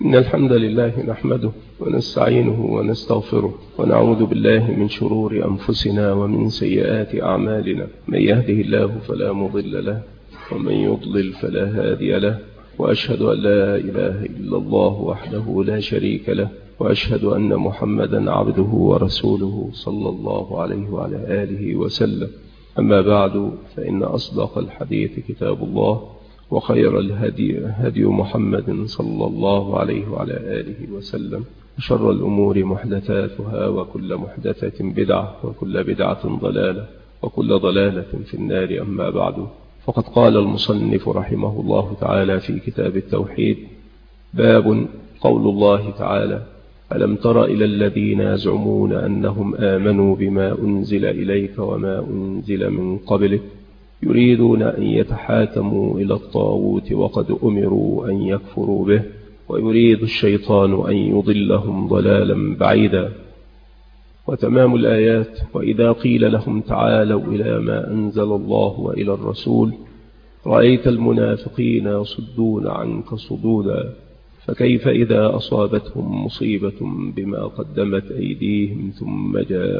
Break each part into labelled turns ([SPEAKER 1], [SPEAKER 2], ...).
[SPEAKER 1] إن الحمد لله نحمده ونستعينه ونستغفره ونعوذ بالله من شرور أنفسنا ومن سيئات أعمالنا. من يهده الله فلا مضل له ومن يضلل فلا هادي له، وأشهد أن لا إله إلا الله وحده لا شريك له، وأشهد أن محمدا عبده ورسوله صلى الله عليه وعلى آله وسلم. أما بعد، فإن أصدق الحديث كتاب الله، وخير الهدي هدي محمد صلى الله عليه وعلى آله وسلم، وشر الأمور محدثاتها، وكل محدثة بدعة، وكل بدعة ضلالة، وكل ضلالة في النار. أما بعد، فقد قال المصنف رحمه الله تعالى في كتاب التوحيد: باب قول الله تعالى: ألم تر إلى الذين يزعمون أنهم آمنوا بما أنزل إليك وما أنزل من قبلك يريدون أن يتحاكموا إلى الطاغوت وقد أمروا أن يكفروا به ويريد الشيطان أن يضلهم ضلالا بعيدا. وتمام الآيات: وإذا قيل لهم تعالوا إلى ما أنزل الله وإلى الرسول رأيت المنافقين يصدون عنك صدودا، فكيف إذا أصابتهم مصيبة بما قدمت أيديهم ثم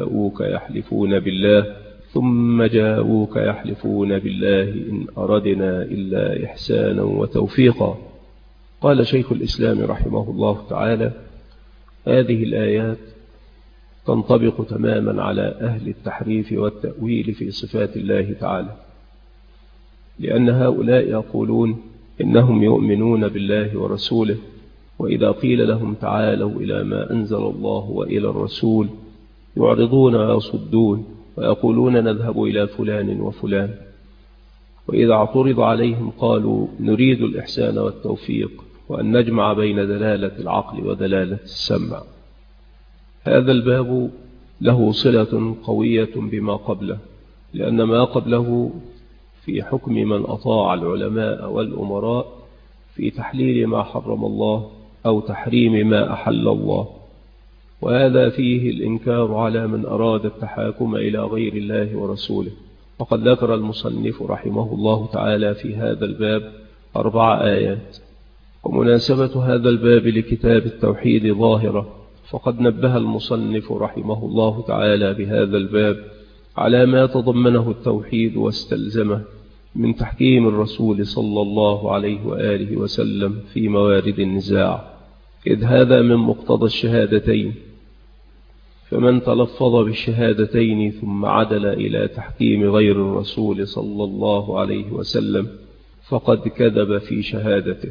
[SPEAKER 1] جاءوك يحلفون بالله إن أردنا إلا إحسانا وتوفيقا. قال شيخ الإسلام رحمه الله تعالى: هذه الآيات تنطبق تماما على أهل التحريف والتأويل في صفات الله تعالى، لأن هؤلاء يقولون إنهم يؤمنون بالله ورسوله، وإذا قيل لهم تعالوا إلى ما أنزل الله وإلى الرسول يعرضون ويصدون ويقولون نذهب إلى فلان وفلان، وإذا اعترض عليهم قالوا نريد الإحسان والتوفيق، وأن نجمع بين دلالة العقل ودلالة السمع. هذا الباب له صلة قوية بما قبله، لأن ما قبله في حكم من أطاع العلماء والأمراء في تحليل ما حرم الله أو تحريم ما أحل الله، وهذا فيه الإنكار على من أراد التحاكم إلى غير الله ورسوله. وقد ذكر المصنف رحمه الله تعالى في هذا الباب 4 آيات. ومناسبة هذا الباب لكتاب التوحيد ظاهرة، فقد نبه المصنف رحمه الله تعالى بهذا الباب على ما تضمنه التوحيد واستلزمه من تحكيم الرسول صلى الله عليه وآله وسلم في موارد النزاع، إذ هذا من مقتضى الشهادتين. فمن تلفظ بالشهادتين ثم عدل إلى تحكيم غير الرسول صلى الله عليه وسلم فقد كذب في شهادته.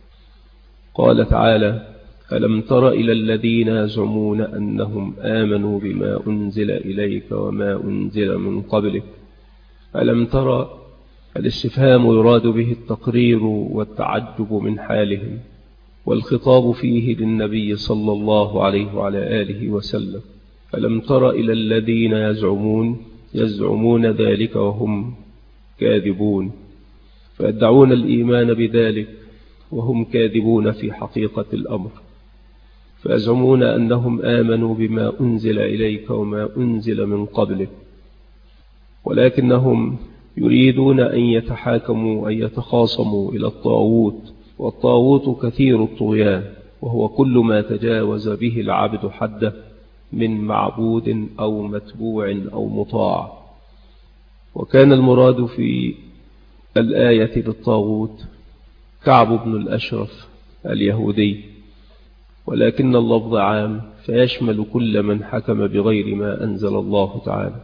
[SPEAKER 1] قال تعالى: ألم تر إلى الذين يزعمون أنهم آمنوا بما أنزل إليك وما أنزل من قبلك. ألم تر الاستفهام يراد به التقرير والتعجب من حالهم، والخطاب فيه للنبي صلى الله عليه وعلى آله وسلم. ألم تر إلى الذين يزعمون ذلك وهم كاذبون، فيدعون الإيمان بذلك وهم كاذبون في حقيقة الأمر، فيزعمون أنهم آمنوا بما أنزل إليك وما أنزل من قبلك، ولكنهم يريدون أن يتحاكموا أن يتخاصموا إلى الطاغوت، والطاغوت كثير الطغيان، وهو كل ما تجاوز به العبد حده من معبود أو متبوع أو مطاع. وكان المراد في الآية بالطاغوت كعب بن الأشرف اليهودي، ولكن اللفظ عام فيشمل كل من حكم بغير ما أنزل الله تعالى.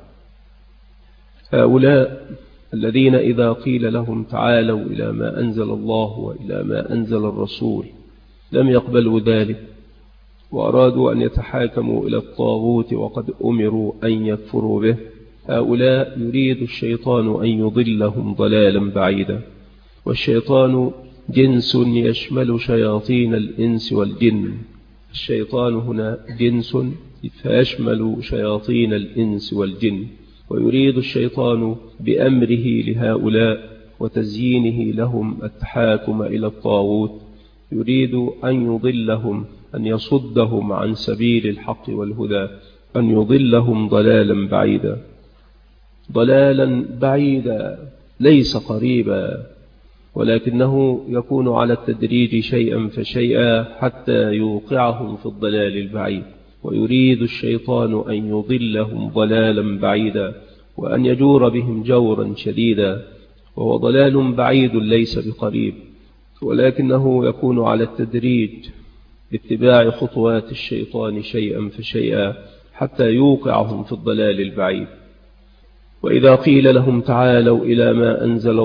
[SPEAKER 1] هؤلاء الذين إذا قيل لهم تعالوا إلى ما أنزل الله وإلى ما أنزل الرسول لم يقبلوا ذلك، وأرادوا أن يتحاكموا إلى الطاغوت وقد أمروا أن يكفروا به، هؤلاء يريد الشيطان أن يضلهم ضلالا بعيدا. والشيطان جنس يشمل شياطين الإنس والجن. الشيطان هنا جنس فيشمل شياطين الإنس والجن، ويريد الشيطان بأمره لهؤلاء وتزيينه لهم التحاكم إلى الطاغوت، يريد أن يضلهم، أن يصدهم عن سبيل الحق والهدى، أن يضلهم ضلالا بعيدا. ضلالا بعيدا ليس قريبا، ولكنه يكون على التدريج شيئا فشيئا حتى يوقعهم في الضلال البعيد. ويريد الشيطان أن يضلهم ضلالا بعيدا وأن يجور بهم جورا شديدا، وهو ضلال بعيد ليس بقريب، ولكنه يكون على التدريج باتباع خطوات الشيطان شيئا فشيئا حتى يوقعهم في الضلال البعيد. وإذا قيل لهم تعالوا إلى ما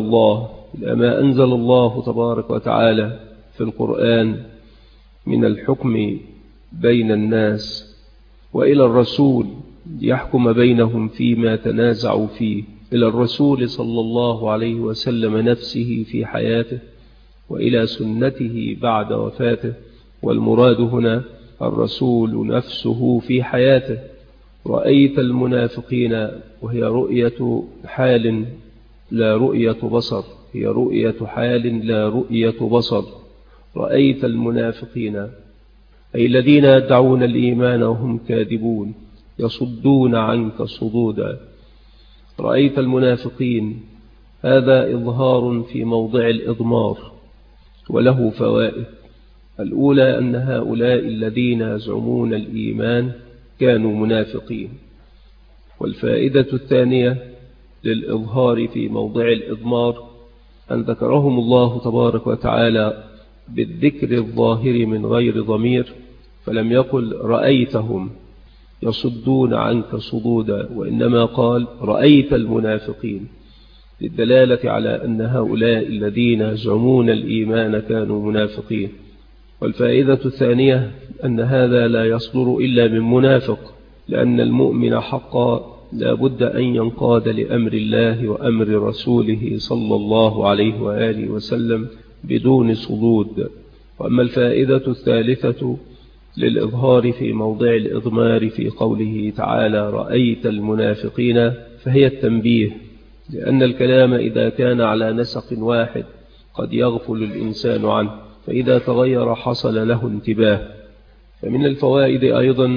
[SPEAKER 1] أنزل الله تبارك وتعالى في القرآن من الحكم بين الناس، وإلى الرسول يحكم بينهم فيما تنازعوا فيه، إلى الرسول صلى الله عليه وسلم نفسه في حياته، وإلى سنته بعد وفاته، والمراد هنا الرسول نفسه في حياته. رأيت المنافقين، وهي رؤية حال لا رؤية بصر، هي رؤية حال لا رؤية بصر. رأيت المنافقين أي الذين يدعون الإيمان وهم كاذبون يصدون عنك صدودا. رأيت المنافقين، هذا إظهار في موضع الإضمار وله فوائد. الأولى أن هؤلاء الذين يزعمون الإيمان كانوا منافقين. والفائدة الثانية للإظهار في موضع الإضمار أن ذكرهم الله تبارك وتعالى بالذكر الظاهر من غير ضمير، فلم يقل رأيتهم يصدون عنك صدودا، وإنما قال رأيت المنافقين، للدلالة على أن هؤلاء الذين يزعمون الإيمان كانوا منافقين. والفائدة الثانية أن هذا لا يصدر إلا من منافق، لأن المؤمن حقا لا بد أن ينقاد لأمر الله وأمر رسوله صلى الله عليه وآله وسلم بدون صدود. وأما الفائدة الثالثة للإظهار في موضع الإضمار في قوله تعالى رأيت المنافقين، فهي التنبيه، لأن الكلام إذا كان على نسق واحد قد يغفل الإنسان عنه، فإذا تغير حصل له انتباه. فمن الفوائد أيضا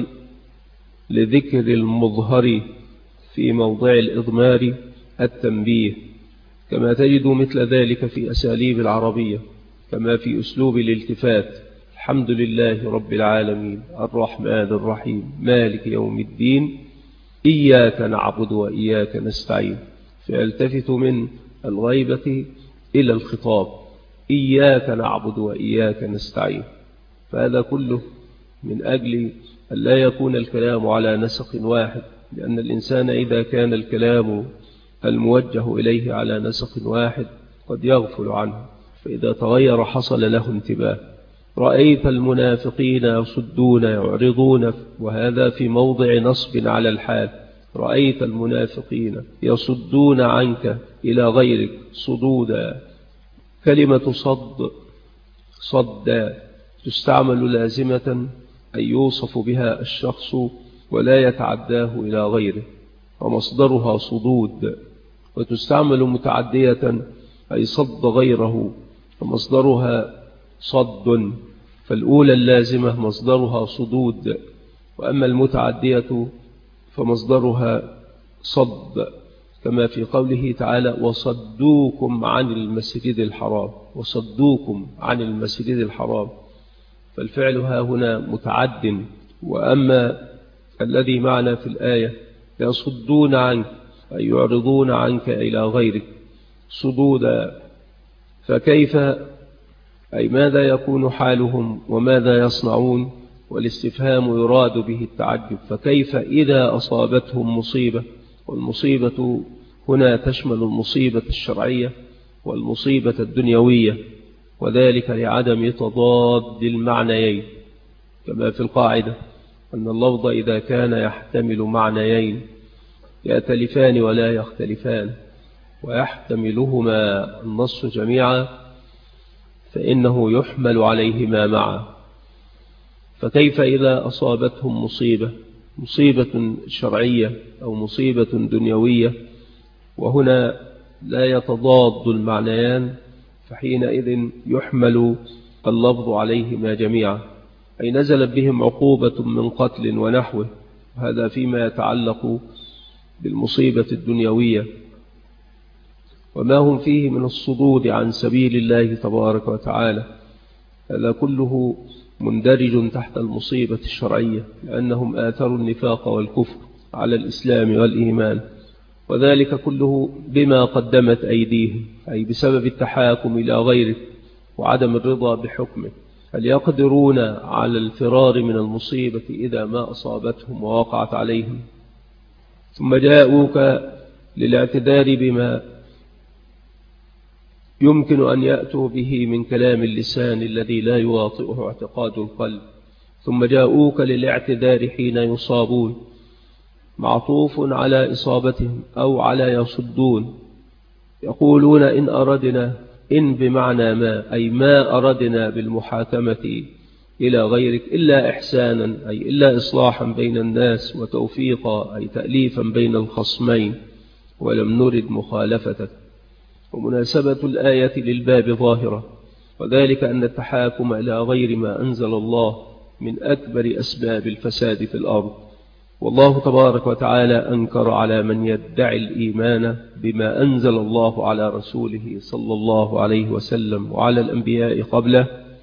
[SPEAKER 1] لذكر المظهر في موضع الإضمار التنبيه، كما تجد مثل ذلك في أساليب العربية، كما في أسلوب الالتفات: الحمد لله رب العالمين الرحمن الرحيم مالك يوم الدين إياك نعبد وإياك نستعين. فيلتفت من الغيبة إلى الخطاب: إياك نعبد وإياك نستعين. فهذا كله من أجل أن لا يكون الكلام على نسق واحد، لأن الإنسان إذا كان الكلام الموجه إليه على نسق واحد قد يغفل عنه، فإذا تغير حصل له انتباه. رأيت المنافقين يصدون يعرضون، وهذا في موضع نصب على الحال. رأيت المنافقين يصدون عنك إلى غيرك صدودا. كلمة صد تستعمل لازمة أن يوصف بها الشخص ولا يتعداه إلى غيره، ومصدرها صدود. وتستعمل متعدية أي صد غيره، ومصدرها صد. فالأولى اللازمة مصدرها صدود، وأما المتعدية فمصدرها صد، كما في قوله تعالى وصدوكم عن المسجد الحرام. وصدوكم عن المسجد الحرام، فالفعل ها هنا متعد. وأما الذي معنا في الآية يصدون عنك أي يعرضون عنك إلى غيرك صدودا، فكيف أي ماذا يكون حالهم وماذا يصنعون؟ والاستفهام يراد به التعجب. فكيف إذا أصابتهم مصيبة؟ والمصيبة هنا تشمل المصيبة الشرعية والمصيبة الدنيوية، وذلك لعدم تضاد المعنيين، كما في القاعدة أن اللفظ إذا كان يحتمل معنيين يأتلفان ولا يختلفان ويحتملهما النص جميعا فإنه يحمل عليهما معا. فكيف إذا أصابتهم مصيبة شرعية أو مصيبة دنيوية، وهنا لا يتضاد المعنيان، فحينئذ يحمل اللفظ عليهما جميعا، أي نزلت بهم عقوبة من قتل ونحوه، وهذا فيما يتعلق بالمصيبة الدنيوية. وما هم فيه من الصدود عن سبيل الله تبارك وتعالى. هذا كله مندرج تحت المصيبة الشرعية، لأنهم آثروا النفاق والكفر على الإسلام والإيمان، وذلك كله بما قدمت أيديهم، أي بسبب التحاكم إلى غيره وعدم الرضا بحكمه. هل يقدرون على الفرار من المصيبة إذا ما أصابتهم ووقعت عليهم؟ ثم جاءوك للاعتذار بما يمكن أن يأتوا به من كلام اللسان الذي لا يواطئه اعتقاد القلب. ثم جاءوك للاعتذار حين يصابون، معطوف على إصابتهم أو على يصدون. يقولون إن أردنا، إن بمعنى ما، أي ما أردنا بالمحاكمة إلى غيرك إلا إحسانا، أي إلا إصلاحا بين الناس، وتوفيقا، أي تأليفا بين الخصمين، ولم نرد مخالفتك. ومناسبة الآية للباب ظاهرة، وذلك أن التحاكم إلى غير ما أنزل الله من أكبر أسباب الفساد في الأرض. والله تبارك وتعالى أنكر على من يدعي الإيمان بما أنزل الله على رسوله صلى الله عليه وسلم وعلى الأنبياء قبله،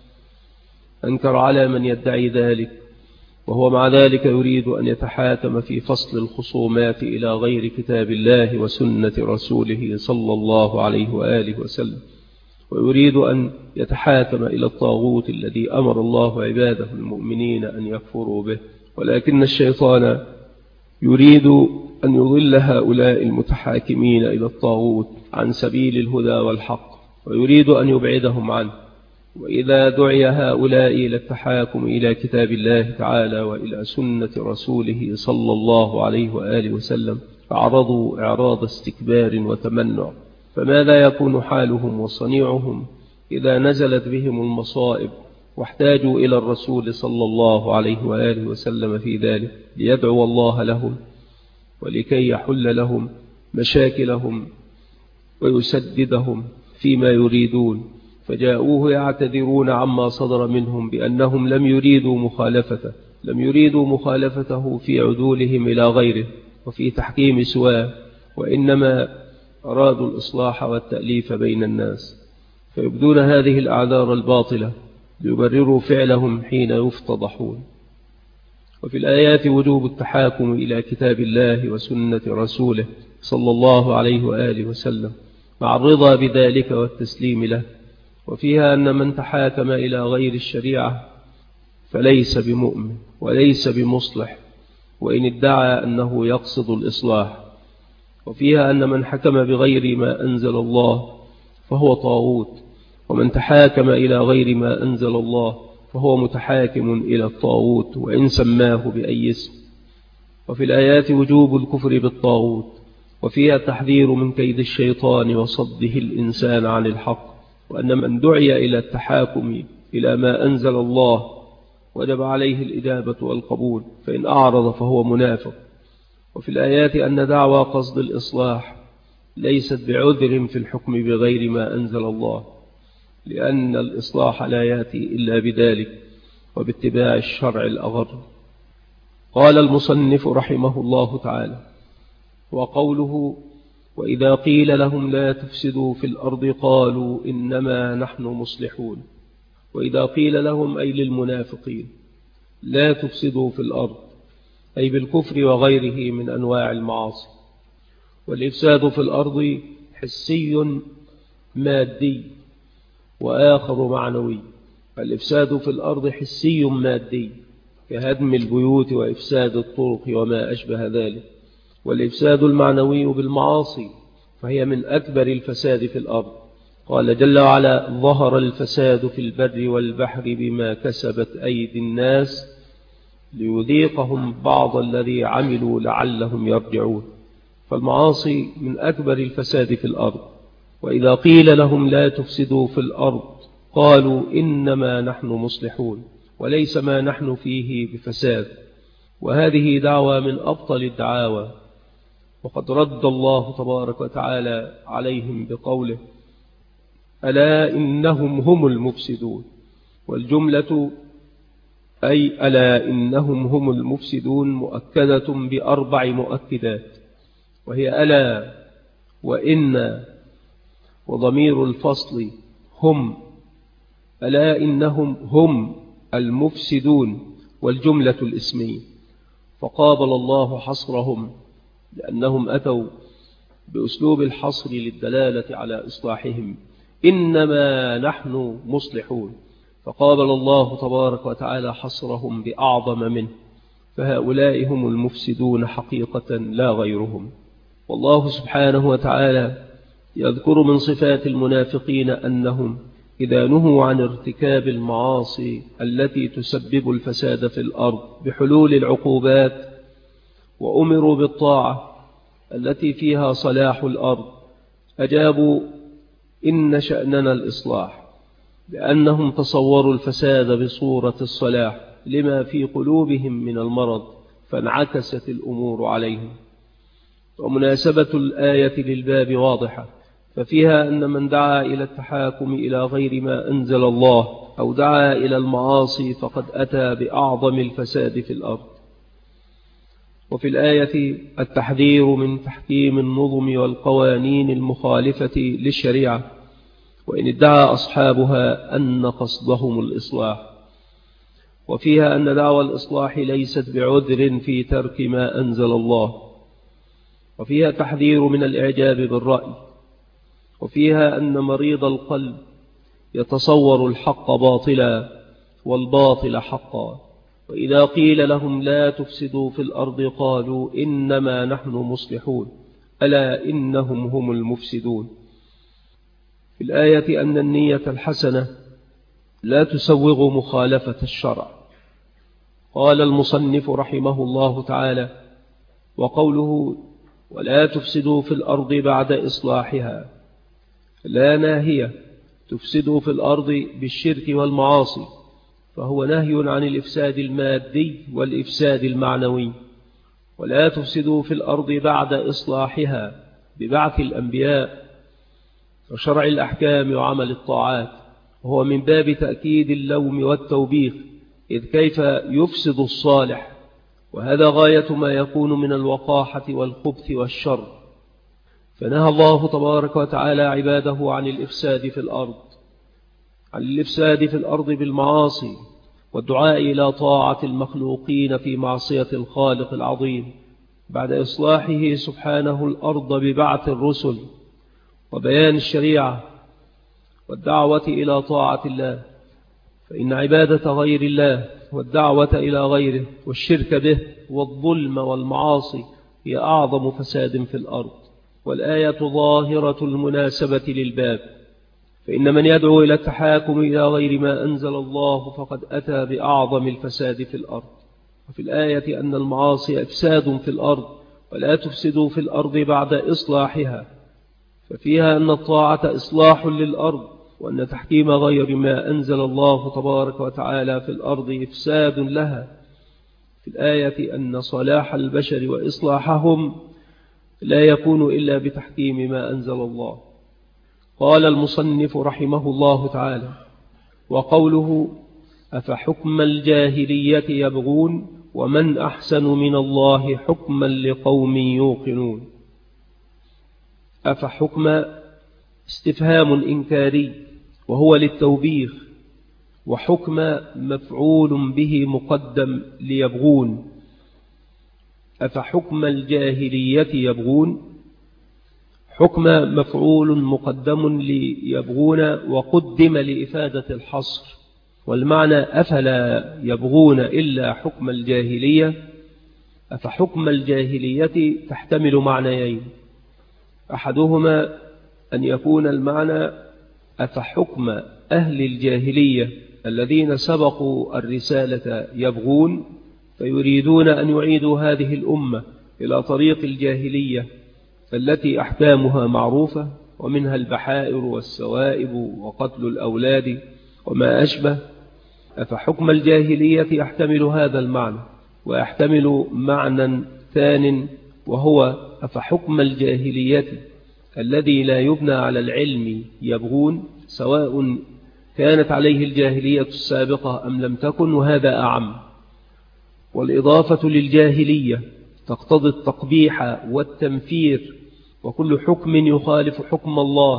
[SPEAKER 1] أنكر على من يدعي ذلك وهو مع ذلك يريد أن يتحاكم في فصل الخصومات إلى غير كتاب الله وسنة رسوله صلى الله عليه وآله وسلم، ويريد أن يتحاكم إلى الطاغوت الذي أمر الله عباده المؤمنين أن يكفروا به. ولكن الشيطان يريد أن يضل هؤلاء المتحاكمين إلى الطاغوت عن سبيل الهدى والحق، ويريد أن يبعدهم عنه. وإذا دعي هؤلاء إلى التحاكم إلى كتاب الله تعالى وإلى سنة رسوله صلى الله عليه وآله وسلم أعرضوا إعراض استكبار وتمنع. فماذا يكون حالهم وصنيعهم إذا نزلت بهم المصائب واحتاجوا إلى الرسول صلى الله عليه وآله وسلم في ذلك ليدعو الله لهم ولكي يحل لهم مشاكلهم ويسددهم فيما يريدون؟ فجاءوه يعتذرون عما صدر منهم بأنهم لم يريدوا مخالفته في عدولهم إلى غيره وفي تحكيم سواه، وإنما أرادوا الإصلاح والتأليف بين الناس، فيبدون هذه الأعذار الباطلة ليبرروا فعلهم حين يفتضحون. وفي الآيات وجوب التحاكم إلى كتاب الله وسنة رسوله صلى الله عليه وآله وسلم مع الرضا بذلك والتسليم له، وفيها أن من تحاكم إلى غير الشريعة فليس بمؤمن وليس بمصلح وإن ادعى أنه يقصد الإصلاح. وفيها أن من حكم بغير ما أنزل الله فهو طاغوت، ومن تحاكم إلى غير ما أنزل الله فهو متحاكم إلى الطاغوت وإن سماه بأي اسم. وفي الآيات وجوب الكفر بالطاغوت، وفيها التحذير من كيد الشيطان وصده الإنسان عن الحق، وأن من دعي إلى التحاكم إلى ما أنزل الله وجب عليه الإجابة والقبول، فإن أعرض فهو منافق. وفي الآيات أن دعوى قصد الإصلاح ليست بعذر في الحكم بغير ما أنزل الله، لأن الإصلاح لا يأتي إلا بذلك وباتباع الشرع الأغر. قال المصنف رحمه الله تعالى: وقوله وإذا قيل لهم لا تفسدوا في الأرض قالوا إنما نحن مصلحون. وإذا قيل لهم أي للمنافقين لا تفسدوا في الأرض أي بالكفر وغيره من أنواع المعاصي. والإفساد في الأرض حسي مادي وآخر معنوي. الإفساد في الأرض حسي مادي كهدم البيوت وإفساد الطرق وما أشبه ذلك، والإفساد المعنوي بالمعاصي فهي من أكبر الفساد في الأرض. قال جل وعلا: ظهر الفساد في البر والبحر بما كسبت أيدي الناس ليذيقهم بعض الذي عملوا لعلهم يرجعون. فالمعاصي من أكبر الفساد في الأرض. وإذا قيل لهم لا تفسدوا في الأرض قالوا إنما نحن مصلحون، وليس ما نحن فيه بفساد. وهذه دعوة من أبطل الدعاوى، وقد رد الله تبارك وتعالى عليهم بقوله: ألا إنهم هم المفسدون. والجملة أي ألا إنهم هم المفسدون مؤكدة بأربع مؤكدات، وهي ألا وإن وضمير الفصل هم، ألا إنهم هم المفسدون، والجملة الاسمية. فقابل الله حصرهم لأنهم أتوا بأسلوب الحصر للدلالة على إصلاحهم، إنما نحن مصلحون. فقابل الله تبارك وتعالى حصرهم بأعظم منه، فهؤلاء هم المفسدون حقيقة لا غيرهم. والله سبحانه وتعالى يذكر من صفات المنافقين أنهم إذا نهوا عن ارتكاب المعاصي التي تسبب الفساد في الأرض بحلول العقوبات وأمروا بالطاعة التي فيها صلاح الأرض، أجابوا إن شأننا الإصلاح، لأنهم تصوروا الفساد بصورة الصلاح لما في قلوبهم من المرض، فانعكست الأمور عليهم. ومناسبة الآية للباب واضحة، ففيها أن من دعا إلى التحاكم إلى غير ما أنزل الله أو دعا إلى المعاصي فقد أتى بأعظم الفساد في الأرض. وفي الآية التحذير من تحكيم النظم والقوانين المخالفة للشريعة، وإن ادعى أصحابها أن قصدهم الإصلاح. وفيها أن دعوى الإصلاح ليست بعذر في ترك ما أنزل الله. وفيها تحذير من الإعجاب بالرأي. وفيها أن مريض القلب يتصور الحق باطلا والباطل حقا، وإذا قيل لهم لا تفسدوا في الأرض قالوا إنما نحن مصلحون، ألا إنهم هم المفسدون. في الآية أن النية الحسنة لا تسوغ مخالفة الشرع. قال المصنف رحمه الله تعالى: وقوله ولا تفسدوا في الأرض بعد إصلاحها لا ناهية تفسدوا في الأرض بالشرك والمعاصي، فهو نهي عن الإفساد المادي والإفساد المعنوي. ولا تفسدوا في الأرض بعد إصلاحها ببعث الأنبياء وشرع الأحكام وعمل الطاعات، وهو من باب تأكيد اللوم والتوبيخ، إذ كيف يفسد الصالح، وهذا غاية ما يكون من الوقاحة والخبث والشر. فنهى الله تبارك وتعالى عباده عن الإفساد في الأرض بالمعاصي والدعاء إلى طاعة المخلوقين في معصية الخالق العظيم، بعد إصلاحه سبحانه الأرض ببعث الرسل وبيان الشريعة والدعوة إلى طاعة الله. فإن عبادة غير الله والدعوة إلى غيره والشرك به والظلم والمعاصي هي أعظم فساد في الأرض. والآية ظاهرة المناسبة للباب، فإن من يدعو إلى التحاكم إلى غير ما أنزل الله فقد أتى بأعظم الفساد في الأرض. وفي الآية أن المعاصي إفساد في الأرض، ولا تفسدوا في الأرض بعد إصلاحها، ففيها أن الطاعة إصلاح للأرض، وأن تحكيم غير ما أنزل الله تبارك وتعالى في الأرض إفساد لها. في الآية أن صلاح البشر وإصلاحهم لا يكون إلا بتحكيم ما أنزل الله. قال المصنف رحمه الله تعالى: وقوله أفحكم الجاهلية يبغون ومن أحسن من الله حكما لقوم يوقنون. أفحكم استفهام إنكاري وهو للتوبيخ، وحكم مفعول به مقدم ليبغون. أفحكم الجاهلية يبغون، حكم مفعول مقدم ليبغون وقدم لإفادة الحصر، والمعنى أفلا يبغون إلا حكم الجاهلية. أفحكم الجاهلية تحتمل معنيين، أحدهما أن يكون المعنى أفحكم أهل الجاهلية الذين سبقوا الرسالة يبغون، فيريدون أن يعيدوا هذه الأمة إلى طريق الجاهلية التي أحكامها معروفة، ومنها البحائر والسوائب وقتل الأولاد وما أشبه. أفحكم الجاهلية يحتمل هذا المعنى، ويحتمل معنى ثان وهو أفحكم الجاهلية الذي لا يبنى على العلم يبغون، سواء كانت عليه الجاهلية السابقة أم لم تكن، وهذا أعم. والإضافة للجاهلية تقتضي التقبيح والتنفير، وكل حكم يخالف حكم الله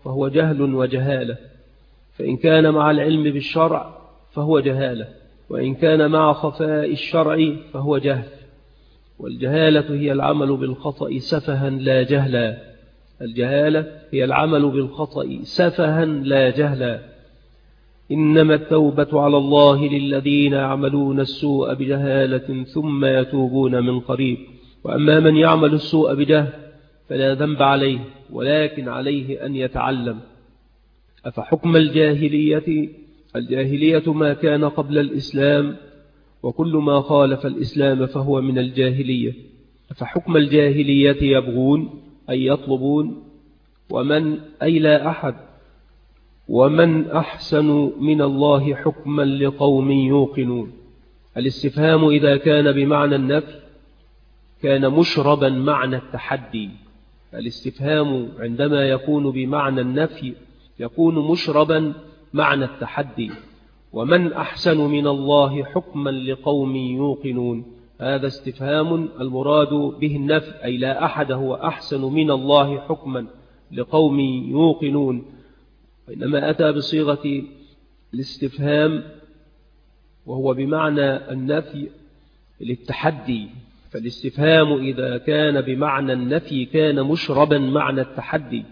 [SPEAKER 1] فهو جهل وجهالة، فإن كان مع العلم بالشرع فهو جهالة، وإن كان مع خفاء الشرع فهو جهل. والجهالة هي العمل بالخطأ سفها لا جهلا. الجهالة هي العمل بالخطأ سفها لا جهلا. إنما التوبة على الله للذين يعملون السوء بجهالة ثم يتوبون من قريب. وأما من يعمل السوء بجهل فلا ذنب عليه، ولكن عليه أن يتعلم. أفحكم الجاهلية ما كان قبل الإسلام، وكل ما خالف الإسلام فهو من الجاهلية. أفحكم الجاهلية يبغون أي يطلبون، أي لا أحد، ومن أحسن من الله حكما لقوم يوقنون. الاستفهام إذا كان بمعنى النفي كان مشربا معنى التحدي. الاستفهام عندما يكون بمعنى النفي يكون مشربا معنى التحدي. ومن أحسن من الله حكما لقوم يوقنون، هذا استفهام المراد به النفي، أي لا أحد هو أحسن من الله حكما لقوم يوقنون. وإنما أتى بصيغة الاستفهام وهو بمعنى النفي للتحدي. فالاستفهام إذا كان بمعنى النفي كان مشربا معنى التحدي.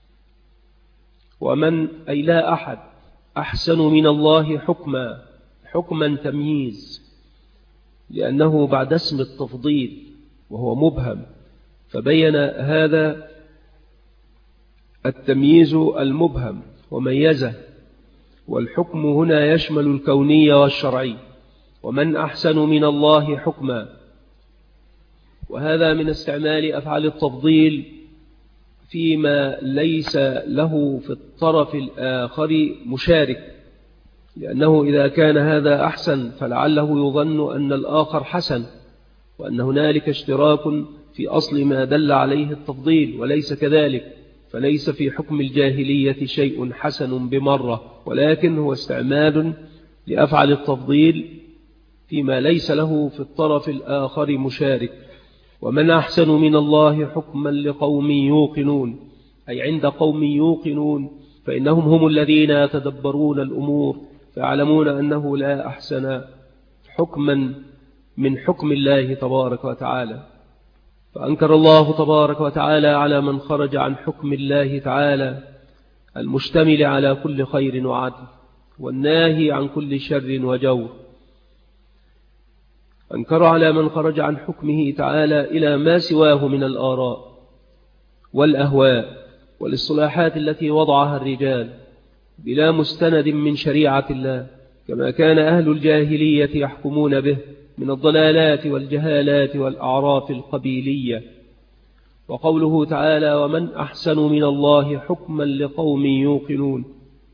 [SPEAKER 1] ومن أي لا أحد أحسن من الله حكما تمييز، لأنه بعد اسم التفضيل وهو مبهم، فبين هذا التمييز المبهم وميزه. والحكم هنا يشمل الكوني والشرعي. ومن أحسن من الله حكما، وهذا من استعمال أفعال التفضيل فيما ليس له في الطرف الآخر مشارك، لأنه إذا كان هذا أحسن فلعله يظن أن الآخر حسن، وأن هنالك اشتراك في أصل ما دل عليه التفضيل، وليس كذلك. فليس في حكم الجاهلية شيء حسن بمرة، ولكن هو استعمال لأفعل التفضيل فيما ليس له في الطرف الآخر مشارك. ومن أحسن من الله حكما لقوم يوقنون، أي عند قوم يوقنون، فإنهم هم الذين يتدبرون الأمور، فيعلمون أنه لا أحسن حكما من حكم الله تبارك وتعالى. فأنكر الله تبارك وتعالى على من خرج عن حكم الله تعالى المشتمل على كل خير وعدل، والناهي عن كل شر وجور. أنكر على من خرج عن حكمه تعالى إلى ما سواه من الآراء والأهواء والاصطلاحات التي وضعها الرجال بلا مستند من شريعة الله، كما كان أهل الجاهلية يحكمون به من الضلالات والجهالات والأعراف القبيلية. وقوله تعالى ومن أحسن من الله حكما لقوم يوقنون،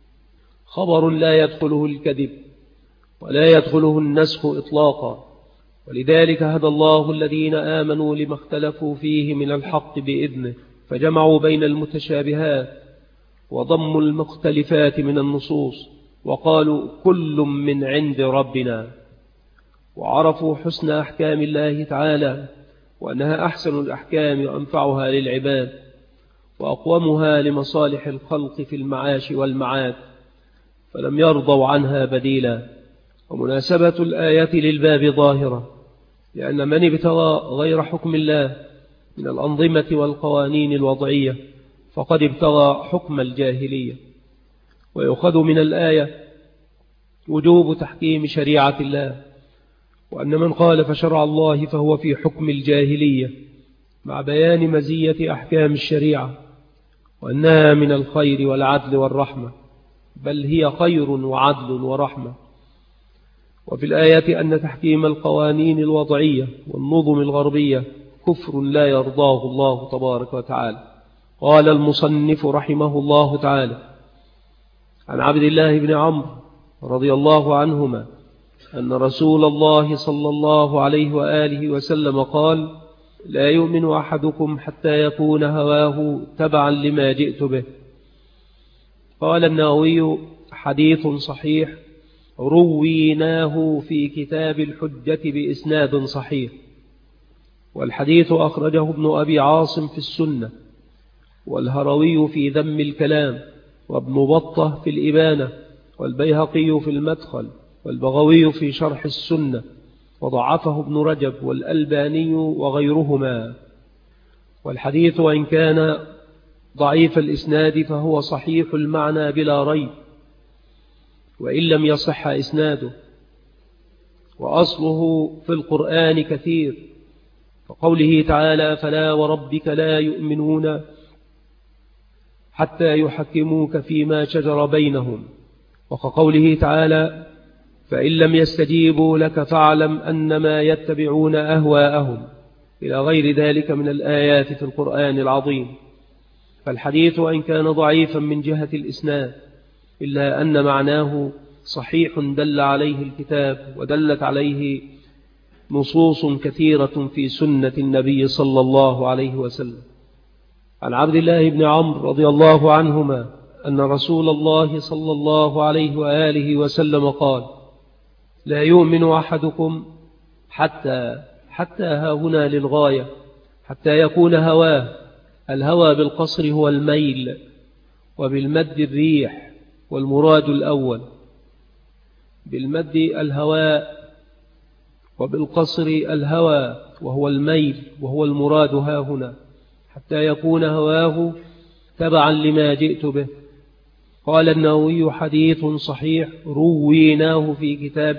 [SPEAKER 1] خبر لا يدخله الكذب ولا يدخله النسخ إطلاقا. ولذلك هدى الله الذين آمنوا لما اختلفوا فيه من الحق بإذنه، فجمعوا بين المتشابهات وضموا المختلفات من النصوص، وقالوا كل من عند ربنا، وعرفوا حسن أحكام الله تعالى، وأنها أحسن الأحكام وأنفعها للعباد وأقومها لمصالح الخلق في المعاش والمعاد، فلم يرضوا عنها بديلا. ومناسبة الآية للباب ظاهرة، لأن من ابتغى غير حكم الله من الأنظمة والقوانين الوضعية فقد ابتغى حكم الجاهلية. ويؤخذ من الآية وجوب تحكيم شريعة الله، وأن من خالف شرع الله فهو في حكم الجاهلية، مع بيان مزية أحكام الشريعة وأنها من الخير والعدل والرحمة، بل هي خير وعدل ورحمة. وفي الآية أن تحكيم القوانين الوضعية والنظم الغربية كفر لا يرضاه الله تبارك وتعالى. قال المصنف رحمه الله تعالى عن عبد الله بن عمرو رضي الله عنهما أن رسول الله صلى الله عليه وآله وسلم قال لا يؤمن أحدكم حتى يكون هواه تبعا لما جئت به. قال النووي حديث صحيح رويناه في كتاب الحجة بإسناد صحيح، والحديث أخرجه ابن أبي عاصم في السنة، والهروي في ذم الكلام، وابن بطة في الإبانة، والبيهقي في المدخل، والبغوي في شرح السنة، وضعفه ابن رجب والألباني وغيرهما. والحديث وإن كان ضعيف الإسناد فهو صحيح المعنى بلا ريب، وإن لم يصح إسناده، وأصله في القرآن كثير، وقوله تعالى: فلا وربك لا يؤمنون حتى يحكموك فيما شجر بينهم، وقوله تعالى: فإن لم يستجيبوا لك فاعلم أنما يتبعون أهواءهم، إلى غير ذلك من الآيات في القرآن العظيم. فالحديث وإن كان ضعيفا من جهة الإسناد إلا أن معناه صحيح دل عليه الكتاب ودلت عليه نصوص كثيرة في سنة النبي صلى الله عليه وسلم. عن عبد الله بن عمرو رضي الله عنهما أن رسول الله صلى الله عليه وآله وسلم قال: لا يؤمن أحدكم حتى هاهنا للغاية، حتى يكون هواه. الهوى بالقصر هو الميل، وبالمد الريح، والمراد الأول. بالمد الهواء، وبالقصر الهوى وهو الميل، وهو المراد هاهنا، حتى يكون هواه تبعا لما جئت به. قال النووي: حديث صحيح رويناه في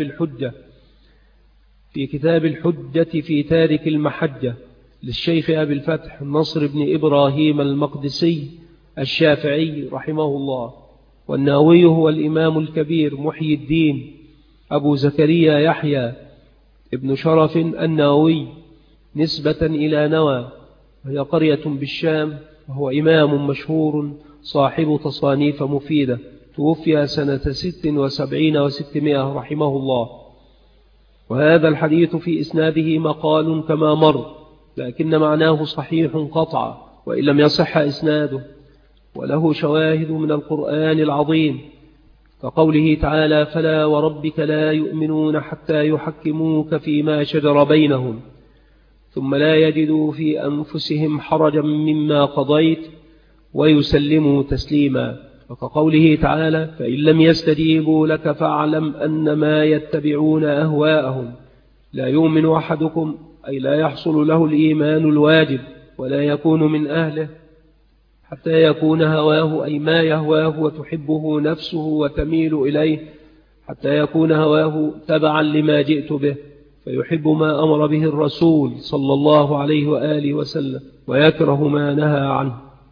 [SPEAKER 1] كتاب الحجة في تارك المحجة للشيخ أبي الفتح نصر بن إبراهيم المقدسي الشافعي رحمه الله. والنووي هو الإمام الكبير محيي الدين أبو زكريا يحيى ابن شرف النووي نسبة إلى نوى، وهي قرية بالشام، وهو إمام مشهور صاحب تصانيف مفيدة، توفي سنة 76 و600 رحمه الله. وهذا الحديث في إسناده مقال كما مر، لكن معناه صحيح قطعا وإن لم يصح إسناده، وله شواهد من القرآن العظيم، كقوله تعالى: فلا وربك لا يؤمنون حتى يحكموك فيما شجر بينهم ثم لا يجدوا في أنفسهم حرجا مما قضيت ويسلموا تسليما. وكقوله تعالى: فإن لم يستجيبوا لك فاعلم أنما يتبعون أهواءهم. لا يؤمن أحدكم أي لا يحصل له الإيمان الواجب ولا يكون من أهله حتى يكون هواه أي ما يهواه وتحبه نفسه وتميل إليه، حتى يكون هواه تبعا لما جئت به، فيحب ما أمر به الرسول صلى الله عليه وآله وسلم ويكره ما نهى عنه.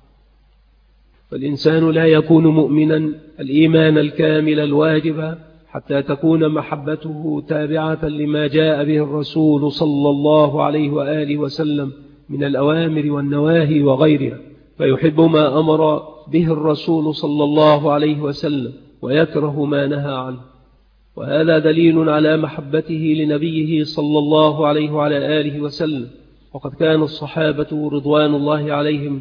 [SPEAKER 1] فالإنسان لا يكون مؤمنا الإيمان الكامل الواجب حتى تكون محبته تابعة لما جاء به الرسول صلى الله عليه وآله وسلم من الأوامر والنواهي وغيرها، فيحب ما أمر به الرسول صلى الله عليه وسلم ويكره ما نهى عنه. وهذا دليل على محبته لنبيه صلى الله عليه وعلى آله وسلم. وقد كان الصحابة رضوان الله عليهم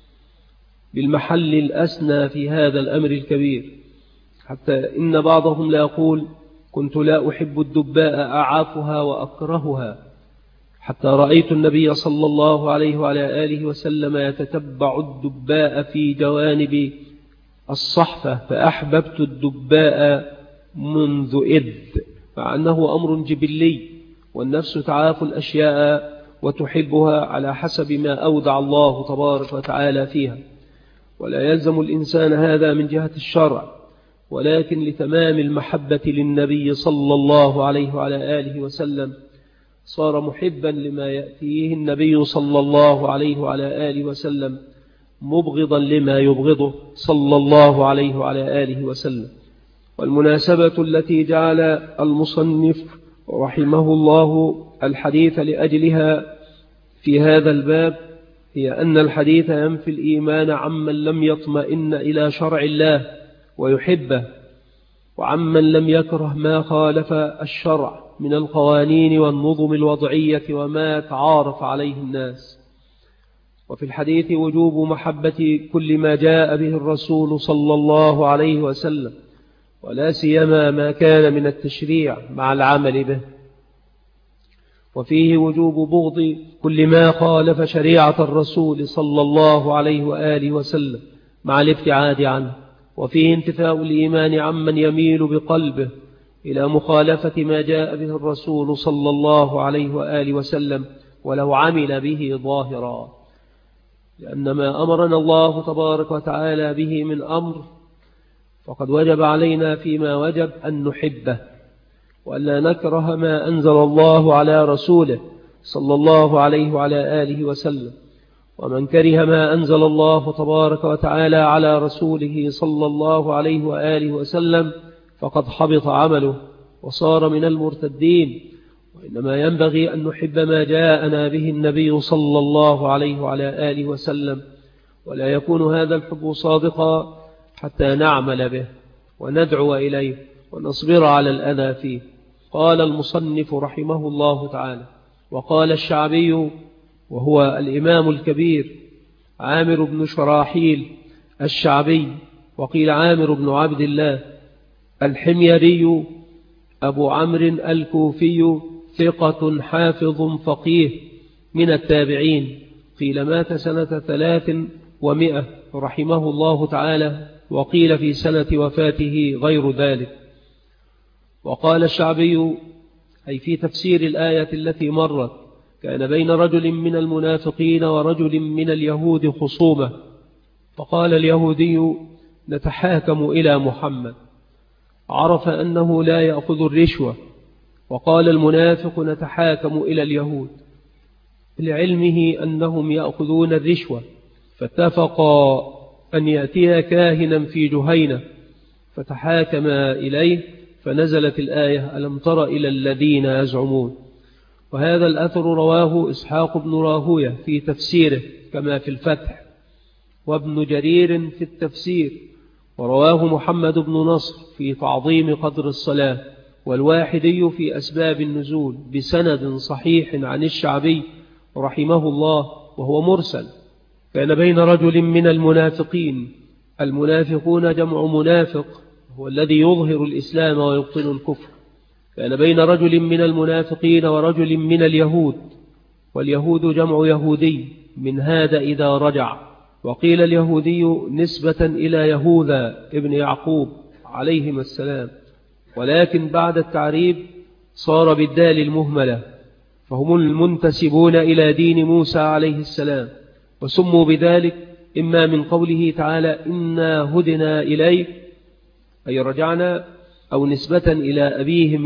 [SPEAKER 1] بالمحل الأسنى في هذا الأمر الكبير، حتى إن بعضهم لا يقول: كنت لا أحب الدباء أعافها وأكرهها، حتى رأيت النبي صلى الله عليه وعلى آله وسلم يتتبع الدباء في جوانب الصحفة فأحببت الدباء منذ إذ، مع أنه أمر جبلي، والنفس تعاف الأشياء وتحبها على حسب ما أودع الله تبارك وتعالى فيها. ولا يلزم الإنسان هذا من جهة الشرع، ولكن لتمام المحبة للنبي صلى الله عليه وعلى آله وسلم صار محبا لما يأتيه النبي صلى الله عليه وعلى آله وسلم، مبغضا لما يبغضه صلى الله عليه وعلى آله وسلم. والمناسبة التي جعل المصنف رحمه الله الحديث لأجلها في هذا الباب هي أن الحديث ينفي الإيمان عمن لم يطمئن إلى شرع الله ويحبه، وعمن لم يكره ما خالف الشرع من القوانين والنظم الوضعية وما تعارف عليه الناس. وفي الحديث وجوب محبة كل ما جاء به الرسول صلى الله عليه وسلم، ولا سيما ما كان من التشريع مع العمل به. وفيه وجوب بغض كل ما خالف شريعة الرسول صلى الله عليه وآله وسلم مع الابتعاد عنه، وفيه انتفاء الإيمان عمن يميل بقلبه إلى مخالفة ما جاء به الرسول صلى الله عليه وآله وسلم ولو عمل به ظاهرا، لأن ما أمرنا الله تبارك وتعالى به من أمر فقد وجب علينا فيما وجب أن نحبه، وألا نكره ما أنزل الله على رسوله صلى الله عليه وعلى آله وسلم. ومن كره ما أنزل الله تبارك وتعالى على رسوله صلى الله عليه وآله وسلم فقد حبط عمله وصار من المرتدين. وإنما ينبغي أن نحب ما جاءنا به النبي صلى الله عليه وعلى آله وسلم، ولا يكون هذا الحب صادقا حتى نعمل به وندعو إليه ونصبر على الأذى فيه. قال المصنف رحمه الله تعالى: وقال الشعبي وهو الإمام الكبير عامر بن شراحيل الشعبي، وقيل عامر بن عبد الله الحميري أبو عمرو الكوفي، ثقة حافظ فقيه من التابعين، قيل مات سنة 300 رحمه الله تعالى، وقيل في سنة وفاته غير ذلك. وقال الشعبي أي في تفسير الآية التي مرت: كان بين رجل من المنافقين ورجل من اليهود خصومة، فقال اليهودي: نتحاكم إلى محمد، عرف أنه لا يأخذ الرشوة، وقال المنافق: نتحاكم إلى اليهود، لعلمه أنهم يأخذون الرشوة، فاتفقا أن يأتيا كاهنا في جهينة فتحاكما إليه، فنزلت الآية: ألم تر إلى الذين يزعمون. وهذا الأثر رواه إسحاق بن راهوية في تفسيره كما في الفتح، وابن جرير في التفسير، ورواه محمد بن نصر في تعظيم قدر الصلاة، والواحدي في أسباب النزول بسند صحيح عن الشعبي رحمه الله، وهو مرسل. كان بين رجل من المنافقين، المنافقون جمع منافق هو الذي يظهر الإسلام ويبطن الكفر، كان بين رجل من المنافقين ورجل من اليهود، واليهود جمع يهودي من هذا إذا رجع، وقيل اليهودي نسبة إلى يهوذا ابن يعقوب عليهما السلام، ولكن بعد التعريب صار بالدال المهملة، فهم المنتسبون إلى دين موسى عليه السلام، وسموا بذلك إما من قوله تعالى: إنا هدنا إليك أي رجعنا، أو نسبة إلى أبيهم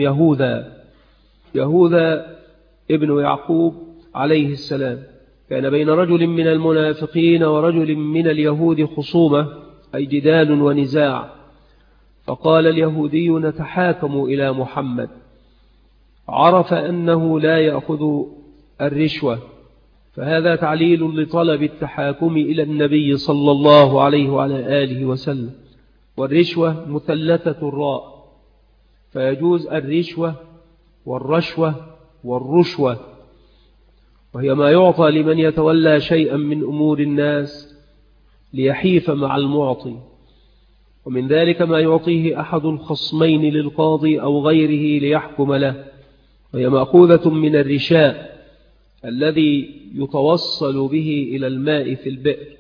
[SPEAKER 1] يهوذا ابن يعقوب عليه السلام. كان بين رجل من المنافقين ورجل من اليهود خصومة أي جدال ونزاع، فقال اليهودي: نتحاكم إلى محمد، عرف أنه لا يأخذ الرشوة، فهذا تعليل لطلب التحاكم إلى النبي صلى الله عليه وعلى آله وسلم. والرشوة مثلثة الراء، فيجوز الرشوة والرشوة والرشوة، وهي ما يعطى لمن يتولى شيئا من أمور الناس ليحيف مع المعطي، ومن ذلك ما يعطيه أحد الخصمين للقاضي أو غيره ليحكم له، وهي مأخوذة من الرشاء الذي يتوصل به إلى الماء في البئر.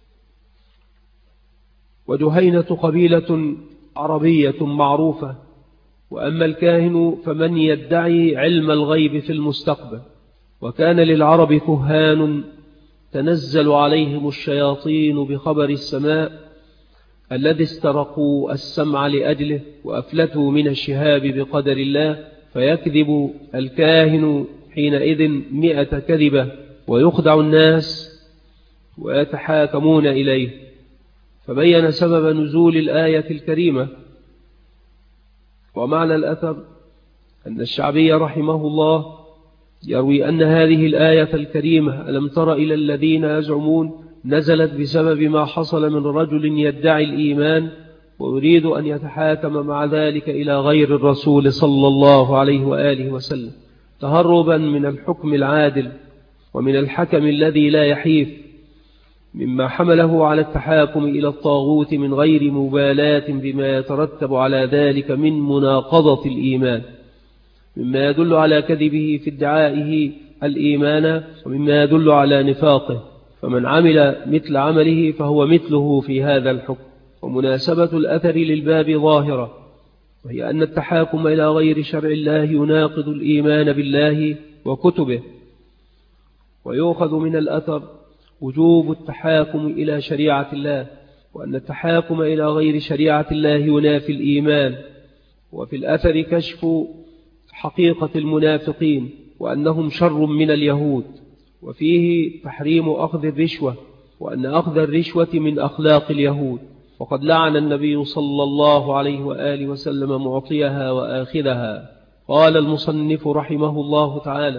[SPEAKER 1] وجهينة قبيلة عربية معروفة. وأما الكاهن فمن يدعي علم الغيب في المستقبل، وكان للعرب كهان تنزل عليهم الشياطين بخبر السماء الذي استرقوا السمع لأجله، وأفلتوا من الشهاب بقدر الله، فيكذب الكاهن حينئذ 100 كذبة ويخدع الناس ويتحاكمون إليه. فبين سبب نزول الآية الكريمة. ومعنى الأثر أن الشعبي رحمه الله يروي أن هذه الآية الكريمة ألم تر إلى الذين يزعمون نزلت بسبب ما حصل من رجل يدعي الإيمان ويريد أن يتحاكم مع ذلك إلى غير الرسول صلى الله عليه وآله وسلم، تهربا من الحكم العادل ومن الحكم الذي لا يحيف، مما حمله على التحاكم إلى الطاغوت من غير مبالاة بما يترتب على ذلك من مناقضة الإيمان. مما يدل على كذبه في ادعائه الإيمان، ومما يدل على نفاقه، فمن عمل مثل عمله فهو مثله في هذا الحكم. ومناسبة الأثر للباب ظاهرة، وهي أن التحاكم إلى غير شرع الله يناقض الإيمان بالله وكتبه. ويؤخذ من الأثر وجوب التحاكم إلى شريعة الله، وأن التحاكم إلى غير شريعة الله ينافي الإيمان. وفي الأثر كشف حقيقة المنافقين وأنهم شر من اليهود، وفيه تحريم أخذ الرشوة، وأن أخذ الرشوة من أخلاق اليهود، وقد لعن النبي صلى الله عليه وآله وسلم معطيها وآخذها. قال المصنف رحمه الله تعالى: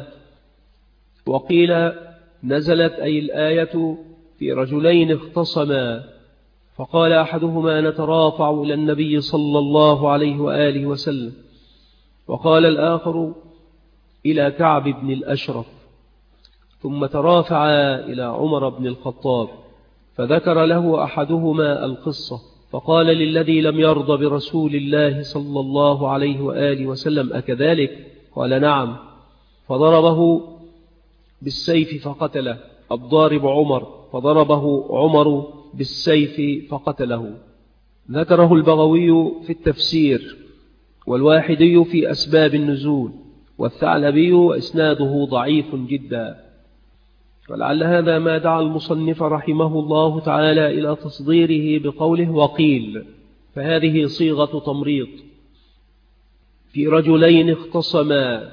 [SPEAKER 1] وقيل نزلت أي الآية في رجلين اختصما، فقال أحدهما نترافع إلى النبي صلى الله عليه وآله وسلم، وقال الآخر إلى كعب بن الأشرف، ثم ترافعا إلى عمر بن الخطاب، فذكر له أحدهما القصة، فقال للذي لم يرضى برسول الله صلى الله عليه وآله وسلم: أكذلك؟ قال: نعم. فضربه بالسيف فقتله. الضارب عمر، فضربه عمر بالسيف فقتله. ذكره البغوي في التفسير، والواحدي في أسباب النزول، والثعلبي وإسناده ضعيف جدا. ولعل هذا ما دعا المصنف رحمه الله تعالى إلى تصديره بقوله وقيل، فهذه صيغة تمريض. في رجلين اختصما،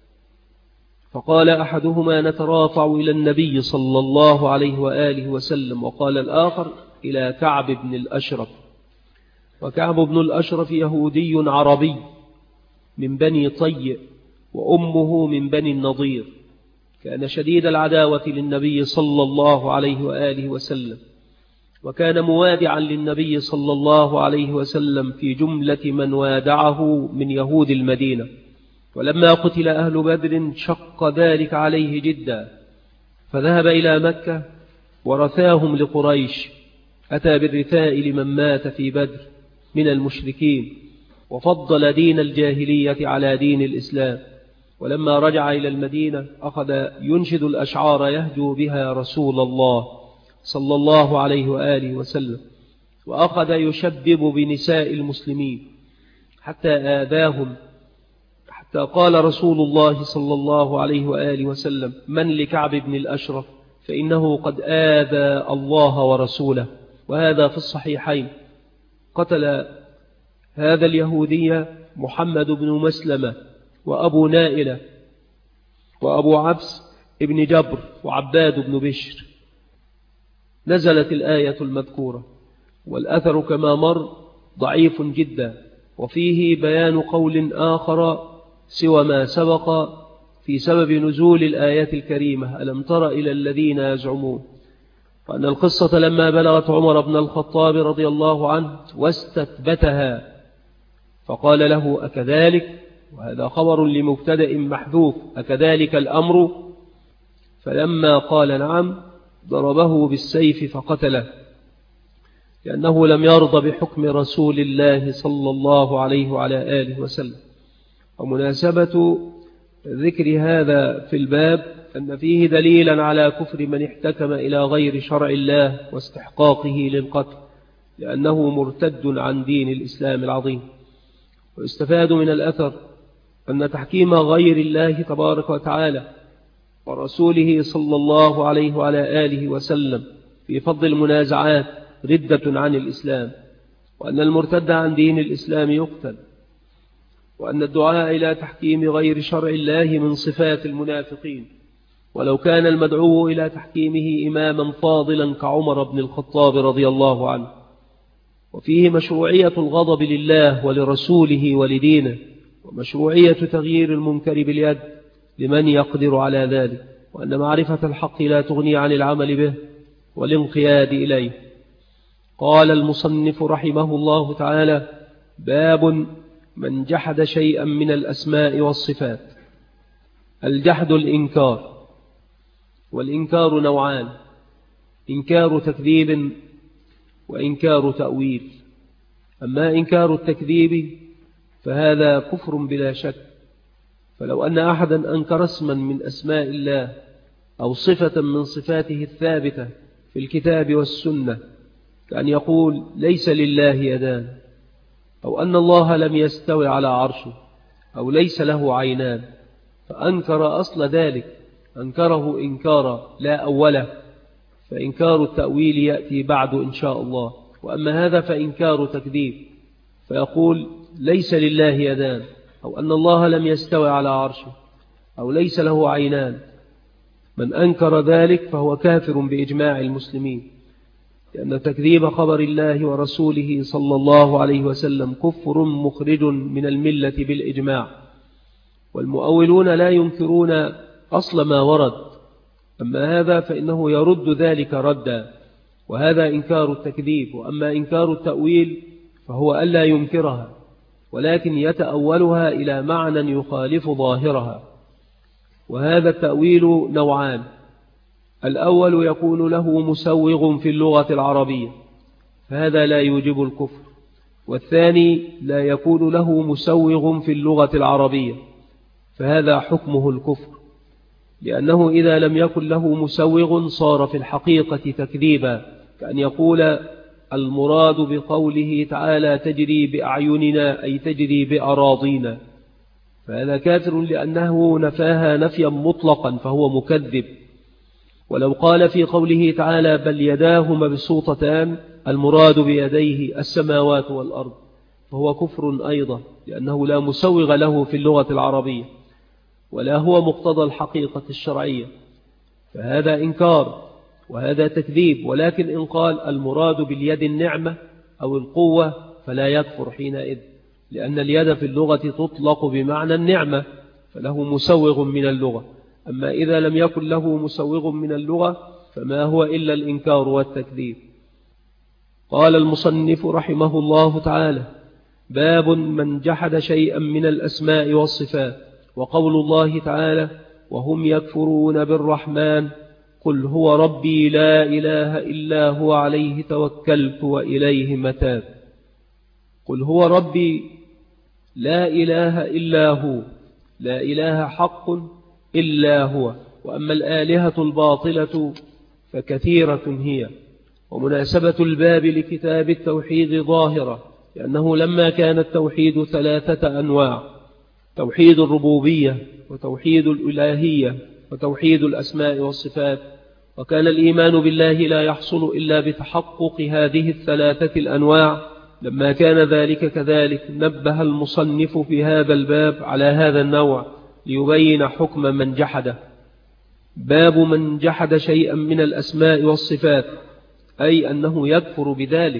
[SPEAKER 1] فقال أحدهما نترافع إلى النبي صلى الله عليه وآله وسلم، وقال الآخر إلى كعب بن الأشرف. وكعب بن الأشرف يهودي عربي من بني طي، وأمه من بني النضير، كان شديد العداوة للنبي صلى الله عليه وآله وسلم، وكان موادعا للنبي صلى الله عليه وسلم في جملة من وادعه من يهود المدينة. ولما قتل أهل بدر شق ذلك عليه جدا، فذهب إلى مكة ورثاهم لقريش. أتى بالرثاء لمن مات في بدر من المشركين، وفضل دين الجاهلية على دين الإسلام. ولما رجع إلى المدينة أخذ ينشد الأشعار يهجو بها رسول الله صلى الله عليه وآله وسلم، وأخذ يشبب بنساء المسلمين حتى آذاهم، حتى قال رسول الله صلى الله عليه وآله وسلم: من لكعب بن الأشرف؟ فإنه قد آذى الله ورسوله. وهذا في الصحيحين. قتل هذا اليهودي محمد بن مسلمة، وأبو نائلة، وأبو عبس ابن جبر، وعباد بن بشر. نزلت الآية المذكورة، والأثر كما مر ضعيف جدا، وفيه بيان قول آخر سوى ما سبق في سبب نزول الآيات الكريمة: ألم تر إلى الذين يزعمون. وأن القصة لما بلغت عمر بن الخطاب رضي الله عنه واستثبتها، فقال له: أكذلك؟ وهذا خبر لمبتدأ محذوف، أكذلك الأمر؟ فلما قال نعم ضربه بالسيف فقتله، لأنه لم يرضى بحكم رسول الله صلى الله عليه وعلى آله وسلم. ومناسبة ذكر هذا في الباب أن فيه دليلا على كفر من احتكم إلى غير شرع الله واستحقاقه للقتل، لأنه مرتد عن دين الإسلام العظيم. ويستفاد من الأثر أن تحكيم غير الله تبارك وتعالى ورسوله صلى الله عليه وعلى آله وسلم في فضل المنازعات ردة عن الإسلام، وأن المرتد عن دين الإسلام يقتل، وأن الدعاء إلى تحكيم غير شرع الله من صفات المنافقين، ولو كان المدعو إلى تحكيمه إماما فاضلا كعمر بن الخطاب رضي الله عنه. وفيه مشروعية الغضب لله ولرسوله ولدينه، ومشروعية تغيير المنكر باليد لمن يقدر على ذلك، وأن معرفة الحق لا تغني عن العمل به والانقياد إليه. قال المصنف رحمه الله تعالى: باب من جحد شيئا من الأسماء والصفات. الجحد الإنكار، والإنكار نوعان: إنكار تكذيب وإنكار تأويل. أما إنكار التكذيب فهذا كفر بلا شك، فلو أن أحدا أنكر اسما من أسماء الله أو صفة من صفاته الثابتة في الكتاب والسنة، كأن يقول ليس لله يدان، أو أن الله لم يستوي على عرشه، أو ليس له عينان، فأنكر أصل ذلك، أنكره إنكارا لا أوله، فإنكار التأويل يأتي بعد إن شاء الله. وأما هذا فإنكار تكذيب، فيقول ليس لله يدان، أو أن الله لم يستوي على عرشه، أو ليس له عينان. من أنكر ذلك فهو كافر بإجماع المسلمين، لأن تكذيب خبر الله ورسوله صلى الله عليه وسلم كفر مخرج من الملة بالإجماع. والمؤولون لا ينكرون أصل ما ورد، أما هذا فإنه يرد ذلك ردا، وهذا إنكار التكذيب. وأما إنكار التأويل فهو ألا ينكرها، ولكن يتأولها إلى معنى يخالف ظاهرها. وهذا التأويل نوعان: الأول يكون له مسوغ في اللغة العربية، فهذا لا يوجب الكفر. والثاني لا يكون له مسوغ في اللغة العربية، فهذا حكمه الكفر، لأنه إذا لم يكن له مسوغ صار في الحقيقة تكذيبا، كأن يقول المراد بقوله تعالى تجري بأعيننا أي تجري بأراضينا، فهذا كافر لأنه نفاها نفيا مطلقا، فهو مكذب. ولو قال في قوله تعالى بل يداه مبسوطتان المراد بيديه السماوات والأرض، فهو كفر أيضا، لأنه لا مسوغ له في اللغة العربية، ولا هو مقتضى الحقيقة الشرعية، فهذا إنكار وهذا تكذيب. ولكن إن قال المراد باليد النعمة أو القوة فلا يكفر حينئذ، لأن اليد في اللغة تطلق بمعنى النعمة، فله مسوغ من اللغة. أما إذا لم يكن له مسوغ من اللغة فما هو إلا الإنكار والتكذيب. قال المصنف رحمه الله تعالى: باب من جحد شيئا من الأسماء والصفات. وقول الله تعالى: وهم يكفرون بالرحمن قل هو ربي لا إله إلا هو عليه توكلت وإليه متاب. قل هو ربي لا إله إلا هو، لا إله حق إلا هو. وأما الآلهة الباطلة فكثيرة هي. ومناسبة الباب لكتاب التوحيد ظاهرة، لأنه لما كان التوحيد 3 أنواع: توحيد الربوبية، وتوحيد الإلهية، وتوحيد الأسماء والصفات، وكان الإيمان بالله لا يحصل إلا بتحقق هذه 3 الأنواع. لما كان ذلك كذلك نبه المصنف في هذا الباب على هذا النوع ليبين حكم من جحده. باب من جحد شيئا من الأسماء والصفات، أي أنه يكفر بذلك.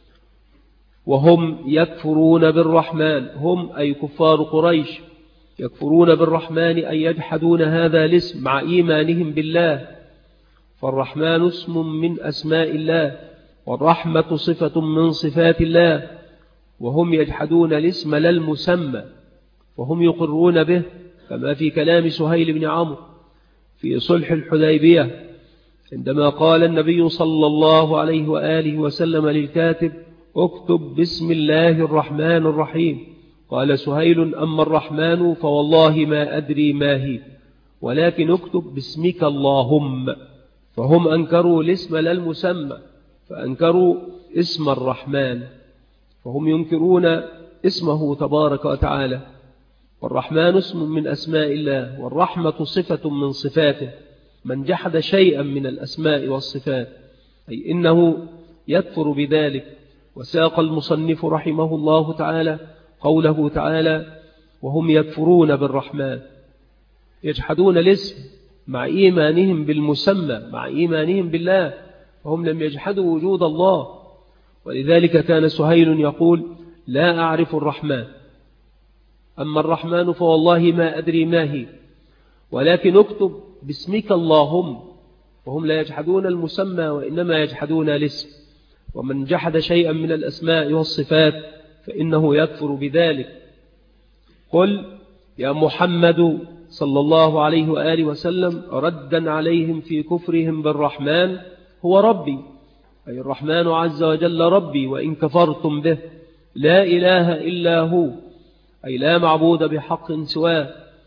[SPEAKER 1] وهم يكفرون بالرحمن، هم أي كفار قريش يكفرون بالرحمن أي يجحدون هذا الاسم مع إيمانهم بالله، فالرحمن اسم من أسماء الله، والرحمة صفة من صفات الله، وهم يجحدون الاسم لا المسمى، وهم يقرون به، كما في كلام سهيل بن عمرو في صلح الحديبية عندما قال النبي صلى الله عليه وآله وسلم للكاتب: اكتب بسم الله الرحمن الرحيم. قال سهيل: أما الرحمن فوالله ما أدري ما هي، ولكن اكتب باسمك اللهم. فهم أنكروا الاسم لا المسمى، فأنكروا اسم الرحمن، فهم ينكرون اسمه تبارك وتعالى. والرحمن اسم من أسماء الله، والرحمة صفة من صفاته. من جحد شيئا من الأسماء والصفات أي إنه يكفر بذلك. وساق المصنف رحمه الله تعالى قوله تعالى: وهم يكفرون بالرحمن، يجحدون الاسم مع إيمانهم بالمسمى، مع إيمانهم بالله، فهم لم يجحدوا وجود الله. ولذلك كان سهيل يقول: لا أعرف الرحمن، أما الرحمن فوالله ما أدري ما هي، ولكن اكتب باسمك اللهم. وهم لا يجحدون المسمى وإنما يجحدون الاسم. ومن جحد شيئا من الأسماء والصفات فإنه يكفر بذلك. قل يا محمد صلى الله عليه وآله وسلم ردا عليهم في كفرهم بالرحمن: هو ربي، أي الرحمن عز وجل ربي وإن كفرتم به. لا إله إلا هو، أي لا معبود بحق سواه.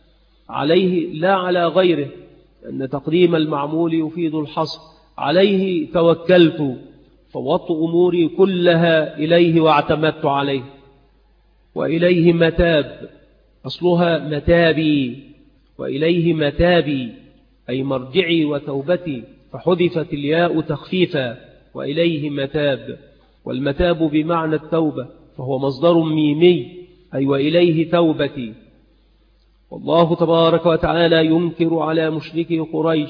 [SPEAKER 1] عليه لا على غيره، أن تقديم المعمول يفيد الحصر. عليه توكلت، فوضت أموري كلها إليه واعتمدت عليه. وإليه متاب، أصلها متابي، وإليه متابي أي مرجعي وتوبتي، فحذفت الياء تخفيفا، وإليه متاب. والمتاب بمعنى التوبة، فهو مصدر ميمي، أي وإليه توبتي. والله تبارك وتعالى ينكر على مشركي قريش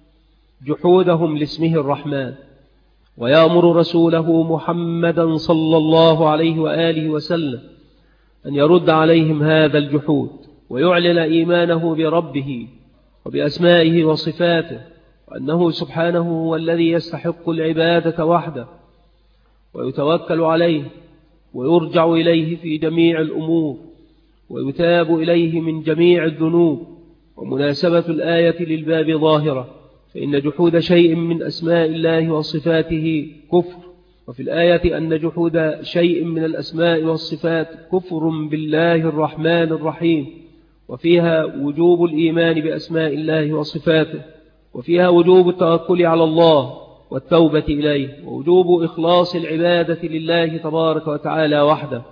[SPEAKER 1] جحودهم لاسمه الرحمن، ويأمر رسوله محمدا صلى الله عليه وآله وسلم أن يرد عليهم هذا الجحود، ويعلن إيمانه بربه وبأسمائه وصفاته، وأنه سبحانه هو الذي يستحق العبادة وحده، ويتوكل عليه ويرجع إليه في جميع الأمور، ويتاب إليه من جميع الذنوب. ومناسبة الآية للباب ظاهرة، فإن جحود شيء من أسماء الله وصفاته كفر، وفي الآية أن جحود شيء من الأسماء والصفات كفر بالله الرحمن الرحيم، وفيها وجوب الإيمان بأسماء الله وصفاته، وفيها وجوب التوكل على الله والتوبة إليه، ووجوب إخلاص العبادة لله تبارك وتعالى وحده.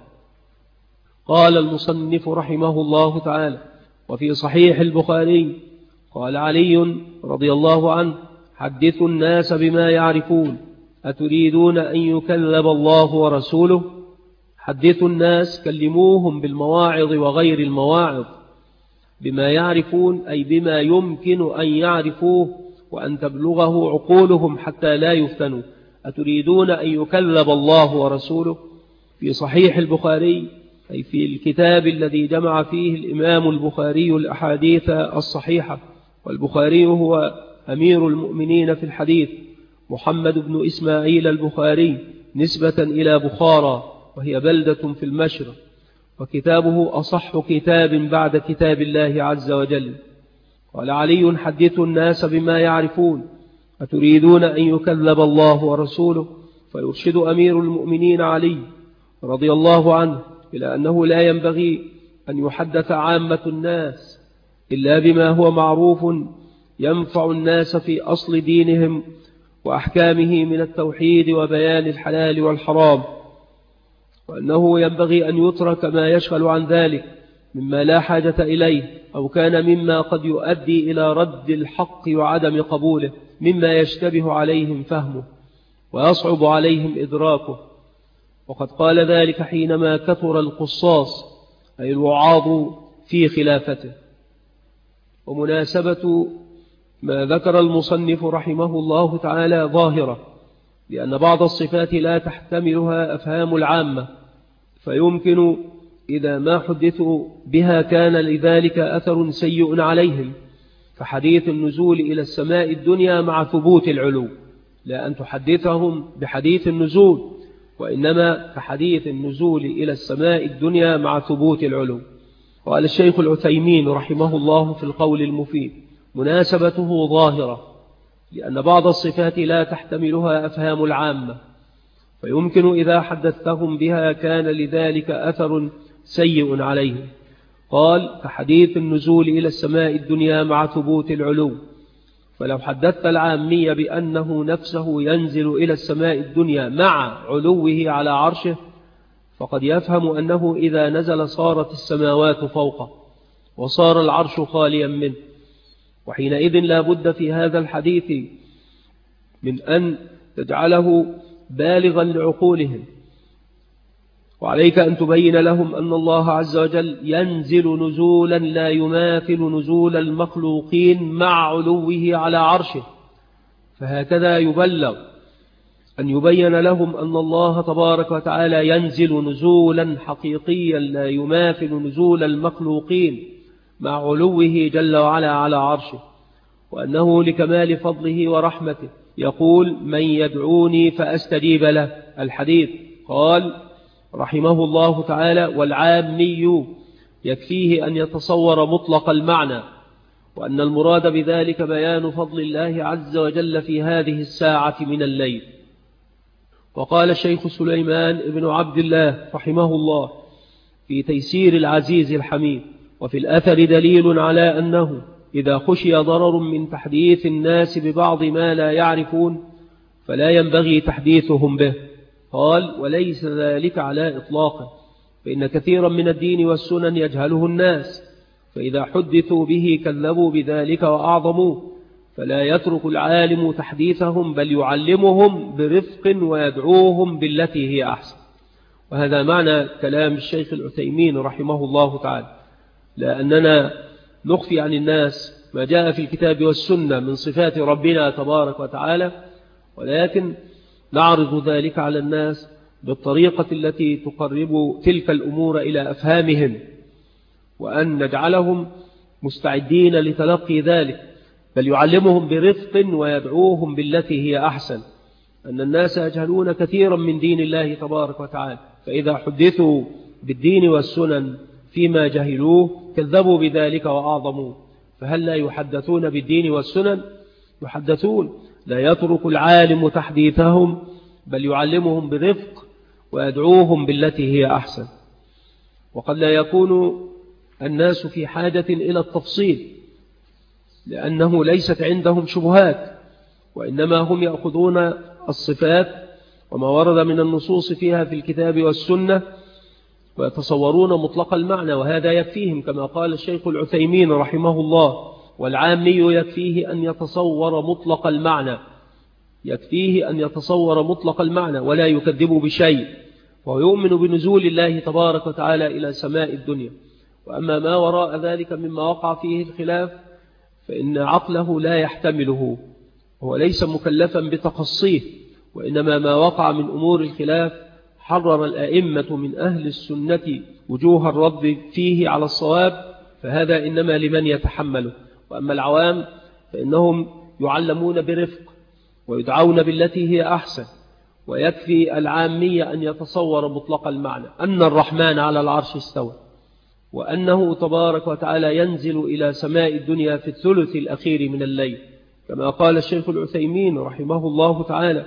[SPEAKER 1] قال المصنف رحمه الله تعالى: وفي صحيح البخاري قال علي رضي الله عنه: حدثوا الناس بما يعرفون، أتريدون أن يكذب الله ورسوله؟ حدثوا الناس، كلموهم بالمواعظ وغير المواعظ، بما يعرفون أي بما يمكن أن يعرفوه وأن تبلغه عقولهم حتى لا يفتنوا. أتريدون أن يكذب الله ورسوله؟ في صحيح البخاري أي في الكتاب الذي جمع فيه الإمام البخاري الأحاديث الصحيحة، والبخاري هو أمير المؤمنين في الحديث، محمد بن إسماعيل البخاري، نسبة إلى بخارى، وهي بلدة في المشرق، وكتابه أصح كتاب بعد كتاب الله عز وجل. قال علي: حدثوا الناس بما يعرفون، أتريدون أن يكذب الله ورسوله؟ فيرشد أمير المؤمنين علي رضي الله عنه إلى أنه لا ينبغي أن يحدث عامة الناس إلا بما هو معروف ينفع الناس في أصل دينهم وأحكامه من التوحيد وبيان الحلال والحرام، وأنه ينبغي أن يترك ما يشغل عن ذلك مما لا حاجة إليه، أو كان مما قد يؤدي إلى رد الحق وعدم قبوله، مما يشتبه عليهم فهمه ويصعب عليهم إدراكه. وقد قال ذلك حينما كثر القصاص أي الوعاظ في خلافته. ومناسبة ما ذكر المصنف رحمه الله تعالى ظاهرة، لأن بعض الصفات لا تحتملها أفهام العامة، فيمكن إذا ما حدثوا بها كان لذلك أثر سيء عليهم، فحديث النزول إلى السماء الدنيا مع ثبوت العلو، لا أن تحدثهم بحديث النزول، وإنما كحديث النزول إلى السماء الدنيا مع ثبوت العلو. قال الشيخ العثيمين رحمه الله في القول المفيد: مناسبته ظاهرة، لأن بعض الصفات لا تحتملها أفهام العامة، فيمكن إذا حدثتهم بها كان لذلك أثر سيء عليهم. قال: كحديث النزول إلى السماء الدنيا مع ثبوت العلو، فلو حدثت العامية بأنه نفسه ينزل إلى السماء الدنيا مع علوه على عرشه، فقد يفهم أنه إذا نزل صارت السماوات فوقه وصار العرش خاليا منه، وحينئذ لا بد في هذا الحديث من أن تجعله بالغا لعقولهم، وعليك أن تبين لهم أن الله عز وجل ينزل نزولا لا يماثل نزول المخلوقين مع علوه على عرشه. فهكذا يبلغ أن يبين لهم أن الله تبارك وتعالى ينزل نزولا حقيقيا لا يماثل نزول المخلوقين مع علوه جل وعلا على عرشه، وأنه لكمال فضله ورحمته يقول: من يدعوني فأستجيب له، الحديث. قال رحمه الله تعالى: والعامي يكفيه أن يتصور مطلق المعنى، وأن المراد بذلك بيان فضل الله عز وجل في هذه الساعة من الليل. وقال الشيخ سليمان بن عبد الله رحمه الله في تيسير العزيز الحميد: وفي الأثر دليل على أنه إذا خشي ضرر من تحديث الناس ببعض ما لا يعرفون فلا ينبغي تحديثهم به. قال: وليس ذلك على إطلاقه، فإن كثيرا من الدين والسنن يجهله الناس، فإذا حدثوا به كذبوا بذلك وأعظموه، فلا يترك العالم تحديثهم بل يعلمهم برفق ويدعوهم بالتي هي أحسن. وهذا معنى كلام الشيخ العثيمين رحمه الله تعالى، لأننا نخفي عن الناس ما جاء في الكتاب والسنة من صفات ربنا تبارك وتعالى، ولكن نعرض ذلك على الناس بالطريقة التي تقرب تلك الأمور إلى أفهامهم، وأن نجعلهم مستعدين لتلقي ذلك، بل يعلمهم برفق ويدعوهم بالتي هي أحسن. أن الناس يجهلون كثيرا من دين الله تبارك وتعالى، فإذا حدثوا بالدين والسنن فيما جهلوه كذبوا بذلك وأعظموه. فهل لا يحدثون بالدين والسنن؟ يحدثون. لا يترك العالم تحديثهم بل يعلمهم برفق ويدعوهم بالتي هي أحسن. وقد لا يكون الناس في حاجة إلى التفصيل، لأنه ليست عندهم شبهات، وإنما هم يأخذون الصفات وما ورد من النصوص فيها في الكتاب والسنة ويتصورون مطلق المعنى، وهذا يكفيهم كما قال الشيخ العثيمين رحمه الله: والعامي يكفيه أن يتصور مطلق المعنى، يكفيه أن يتصور مطلق المعنى ولا يكذب بشيء، ويؤمن بنزول الله تبارك وتعالى إلى سماء الدنيا. وأما ما وراء ذلك مما وقع فيه الخلاف فإن عقله لا يحتمله، هو ليس مكلفا بتقصيه، وإنما ما وقع من أمور الخلاف حرم الأئمة من أهل السنة وجوه الرد فيه على الصواب، فهذا إنما لمن يتحمله. وأما العوام فإنهم يعلمون برفق ويدعون بالتي هي أحسن، ويكفي العامية أن يتصور مطلق المعنى أن الرحمن على العرش استوى، وأنه تبارك وتعالى ينزل إلى سماء الدنيا في الثلث الأخير من الليل، كما قال الشيخ العثيمين رحمه الله تعالى: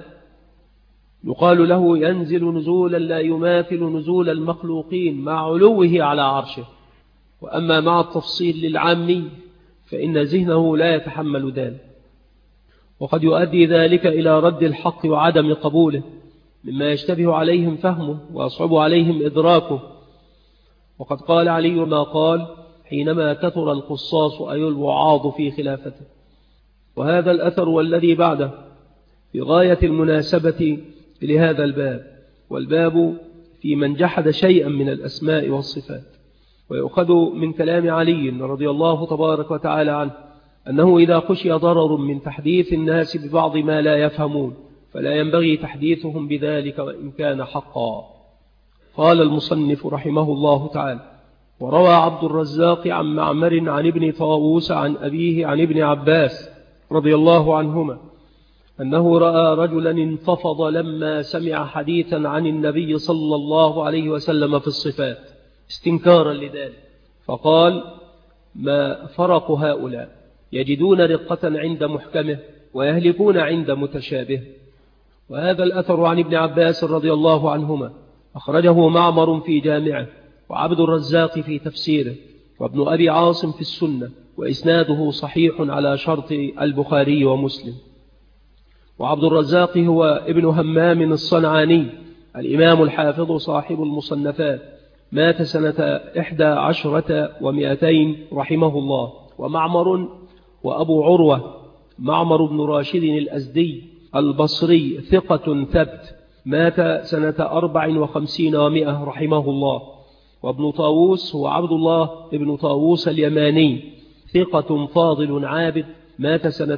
[SPEAKER 1] يقال له ينزل نزولا لا يماثل نزول المخلوقين مع علوه على عرشه. وأما مع التفصيل للعامي فإن ذهنه لا يتحمل ذلك، وقد يؤدي ذلك إلى رد الحق وعدم قبوله، مما يشتبه عليهم فهمه ويصعب عليهم إدراكه. وقد قال علي ما قال حينما كثر القصاص أي الوعاظ في خلافته. وهذا الأثر والذي بعده في غاية المناسبة لهذا الباب، والباب في من جحد شيئا من الأسماء والصفات. ويؤخذ من كلام علي رضي الله تبارك وتعالى عنه أنه إذا خشي ضرر من تحديث الناس ببعض ما لا يفهمون فلا ينبغي تحديثهم بذلك وإن كان حقا. قال المصنف رحمه الله تعالى: وروى عبد الرزاق عن معمر عن ابن طاووس عن أبيه عن ابن عباس رضي الله عنهما أنه رأى رجلا انتفض لما سمع حديثا عن النبي صلى الله عليه وسلم في الصفات استنكارا لذلك، فقال: ما فرق هؤلاء، يجدون رقة عند محكمه ويهلكون عند متشابه. وهذا الأثر عن ابن عباس رضي الله عنهما أخرجه معمر في جامعه، وعبد الرزاق في تفسيره، وابن أبي عاصم في السنة، وإسناده صحيح على شرط البخاري ومسلم. وعبد الرزاق هو ابن همام الصنعاني الإمام الحافظ صاحب المصنفات، مات سنة 11 و200 رحمه الله. ومعمر وأبو عروة معمر بن راشد الأزدي البصري ثقة ثبت، مات سنة 54 و100 رحمه الله. وابن طاووس هو عبد الله ابن طاووس اليماني ثقة فاضل عابد، مات سنة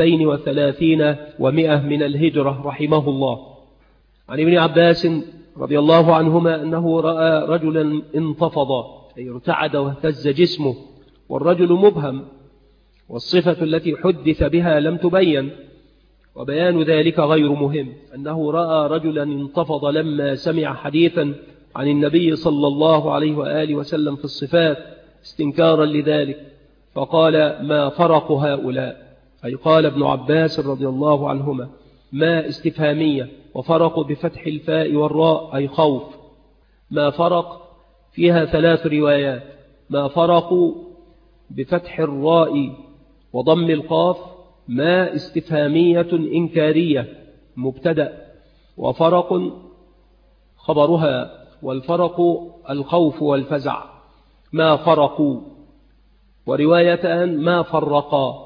[SPEAKER 1] 32 و100 من الهجرة رحمه الله. عن ابن عباس رضي الله عنهما أنه رأى رجلا انتفض أي ارتعد واهتز جسمه، والرجل مبهم، والصفة التي حدث بها لم تبين، وبيان ذلك غير مهم. أنه رأى رجلا انتفض لما سمع حديثا عن النبي صلى الله عليه وآله وسلم في الصفات استنكارا لذلك، فقال: ما فرق هؤلاء، أي قال ابن عباس رضي الله عنهما: ما استفهامية، وفرق بفتح الفاء والراء أي خوف. ما فرق فيها 3 روايات، ما فرقوا بفتح الراء وضم القاف ما استفهامية إنكارية مبتدأ، وفرق خبرها، والفرق الخوف والفزع. ما فرقوا، وروايتان ما فرقا،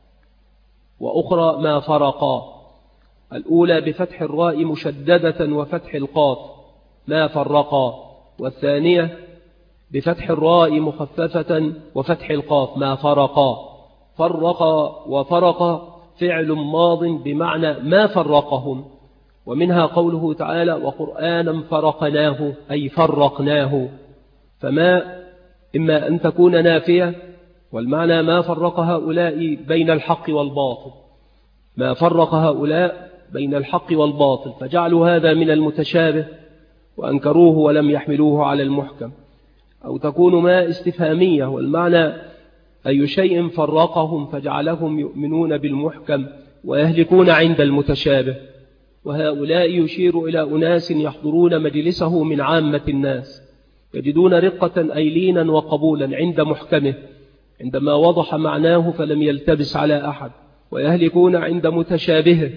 [SPEAKER 1] وأخرى ما فرقا. الأولى بفتح الراء مشددة وفتح القاف ما فرقا، والثانية بفتح الراء مخففة وفتح القاف ما فرقا. فرق وفرق فعل ماض بمعنى ما فرقهم، ومنها قوله تعالى وقرآنا فرقناه أي فرقناه. فما إما أن تكون نافية، والمعنى ما فرق هؤلاء بين الحق والباطل، ما فرق هؤلاء بين الحق والباطل، فجعلوا هذا من المتشابه وأنكروه ولم يحملوه على المحكم. أو تكون ما استفهامية، والمعنى أي شيء فرقهم فجعلهم يؤمنون بالمحكم ويهلكون عند المتشابه. وهؤلاء يشير إلى أناس يحضرون مجلسه من عامة الناس، يجدون رقة أي لينا وقبولا عند محكمه عندما وضح معناه فلم يلتبس على أحد، ويهلكون عند متشابهه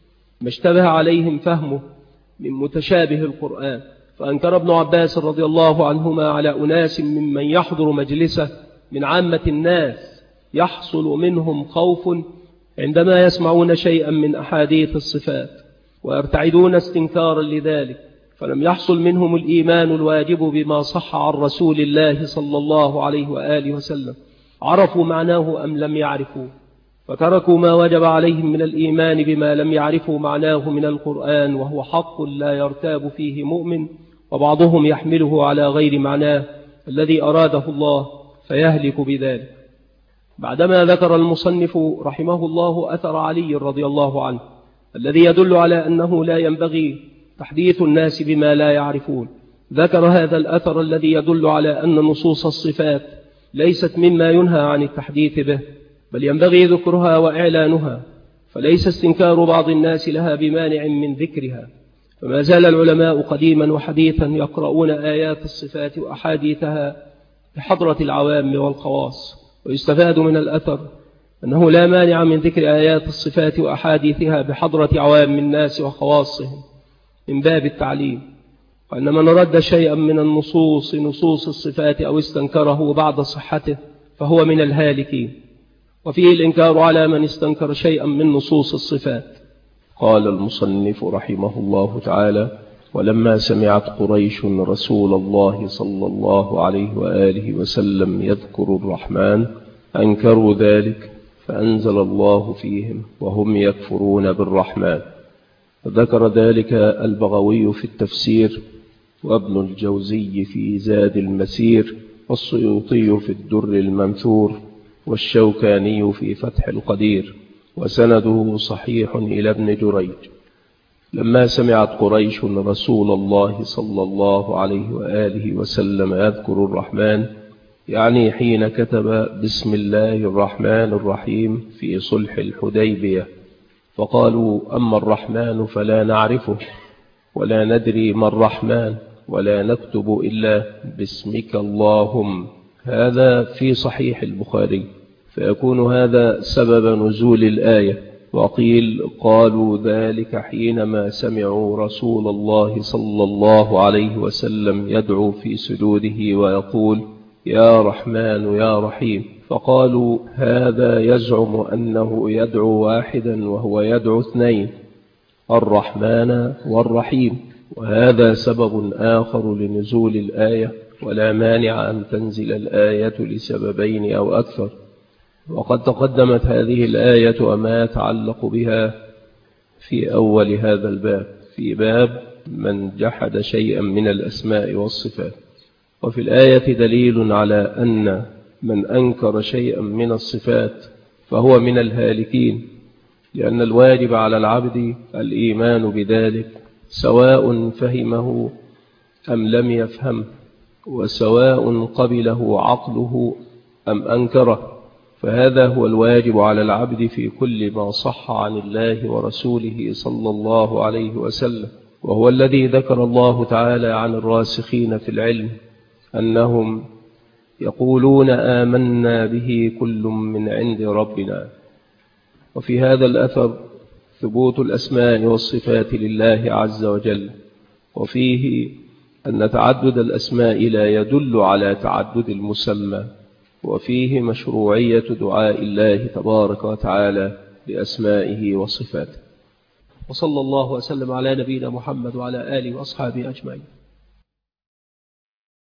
[SPEAKER 1] ما اشتبه عليهم فهمه من متشابه القرآن. فأنكر ابن عباس رضي الله عنهما على أناس ممن يحضر مجلسه من عامة الناس يحصل منهم خوف عندما يسمعون شيئا من أحاديث الصفات، ويرتعدون استنكارا لذلك، فلم يحصل منهم الإيمان الواجب بما صح عن رسول الله صلى الله عليه وآله وسلم. عرفوا معناه أم لم يعرفوا، فتركوا ما وجب عليهم من الإيمان بما لم يعرفوا معناه من القرآن، وهو حق لا يرتاب فيه مؤمن، وبعضهم يحمله على غير معناه الذي أراده الله فيهلك بذلك. بعدما ذكر المصنف رحمه الله أثر علي رضي الله عنه الذي يدل على أنه لا ينبغي تحديث الناس بما لا يعرفون، ذكر هذا الأثر الذي يدل على أن نصوص الصفات ليست مما ينهى عن التحديث به، بل ينبغي ذكرها وإعلانها، فليس استنكار بعض الناس لها بمانع من ذكرها. فما زال العلماء قديما وحديثا يقرؤون آيات الصفات وأحاديثها بحضرة العوام والخواص. ويستفاد من الأثر أنه لا مانع من ذكر آيات الصفات وأحاديثها بحضرة عوام الناس وخواصهم من باب التعليم، وأن من رد شيئا من النصوص نصوص الصفات أو استنكره بعد صحته فهو من الهالكين. وفيه الإنكار على من استنكر شيئا من نصوص الصفات. قال المصنف رحمه الله تعالى: ولما سمعت قريش رسول الله صلى الله عليه وآله وسلم يذكر الرحمن أنكروا ذلك، فأنزل الله فيهم وهم يكفرون بالرحمن. ذكر ذلك البغوي في التفسير، وابن الجوزي في زاد المسير، والسيوطي في الدر المنثور، والشوكاني في فتح القدير، وسنده صحيح إلى ابن جريج. لما سمعت قريش رسول الله صلى الله عليه وآله وسلم يذكر الرحمن، يعني حين كتب بسم الله الرحمن الرحيم في صلح الحديبية، فقالوا أما الرحمن فلا نعرفه ولا ندري ما الرحمن ولا نكتب إلا باسمك اللهم. هذا في صحيح البخاري، فيكون هذا سبب نزول الآية. وقيل قالوا ذلك حينما سمعوا رسول الله صلى الله عليه وسلم يدعو في سجوده ويقول يا رحمن يا رحيم، فقالوا هذا يزعم أنه يدعو واحدا وهو يدعو اثنين، الرحمن والرحيم. وهذا سبب آخر لنزول الآية، ولا مانع أن تنزل الآية لسببين أو أكثر. وقد تقدمت هذه الآية وما يتعلق بها في أول هذا الباب، في باب من جحد شيئا من الأسماء والصفات. وفي الآية دليل على أن من أنكر شيئا من الصفات فهو من الهالكين، لأن الواجب على العبد الإيمان بذلك سواء فهمه أم لم يفهم، وسواء قبله عقله أم أنكره. فهذا هو الواجب على العبد في كل ما صح عن الله ورسوله صلى الله عليه وسلم، وهو الذي ذكر الله تعالى عن الراسخين في العلم أنهم يقولون آمنا به كل من عند ربنا. وفي هذا الأثر ثبوت الأسماء والصفات لله عز وجل، وفيه أن تعدد الأسماء لا يدل على تعدد المسمى، وفيه مشروعية دعاء الله تبارك وتعالى بأسمائه وصفاته. وصلى الله وسلم على نبينا محمد وعلى آله وأصحابه أجمعين.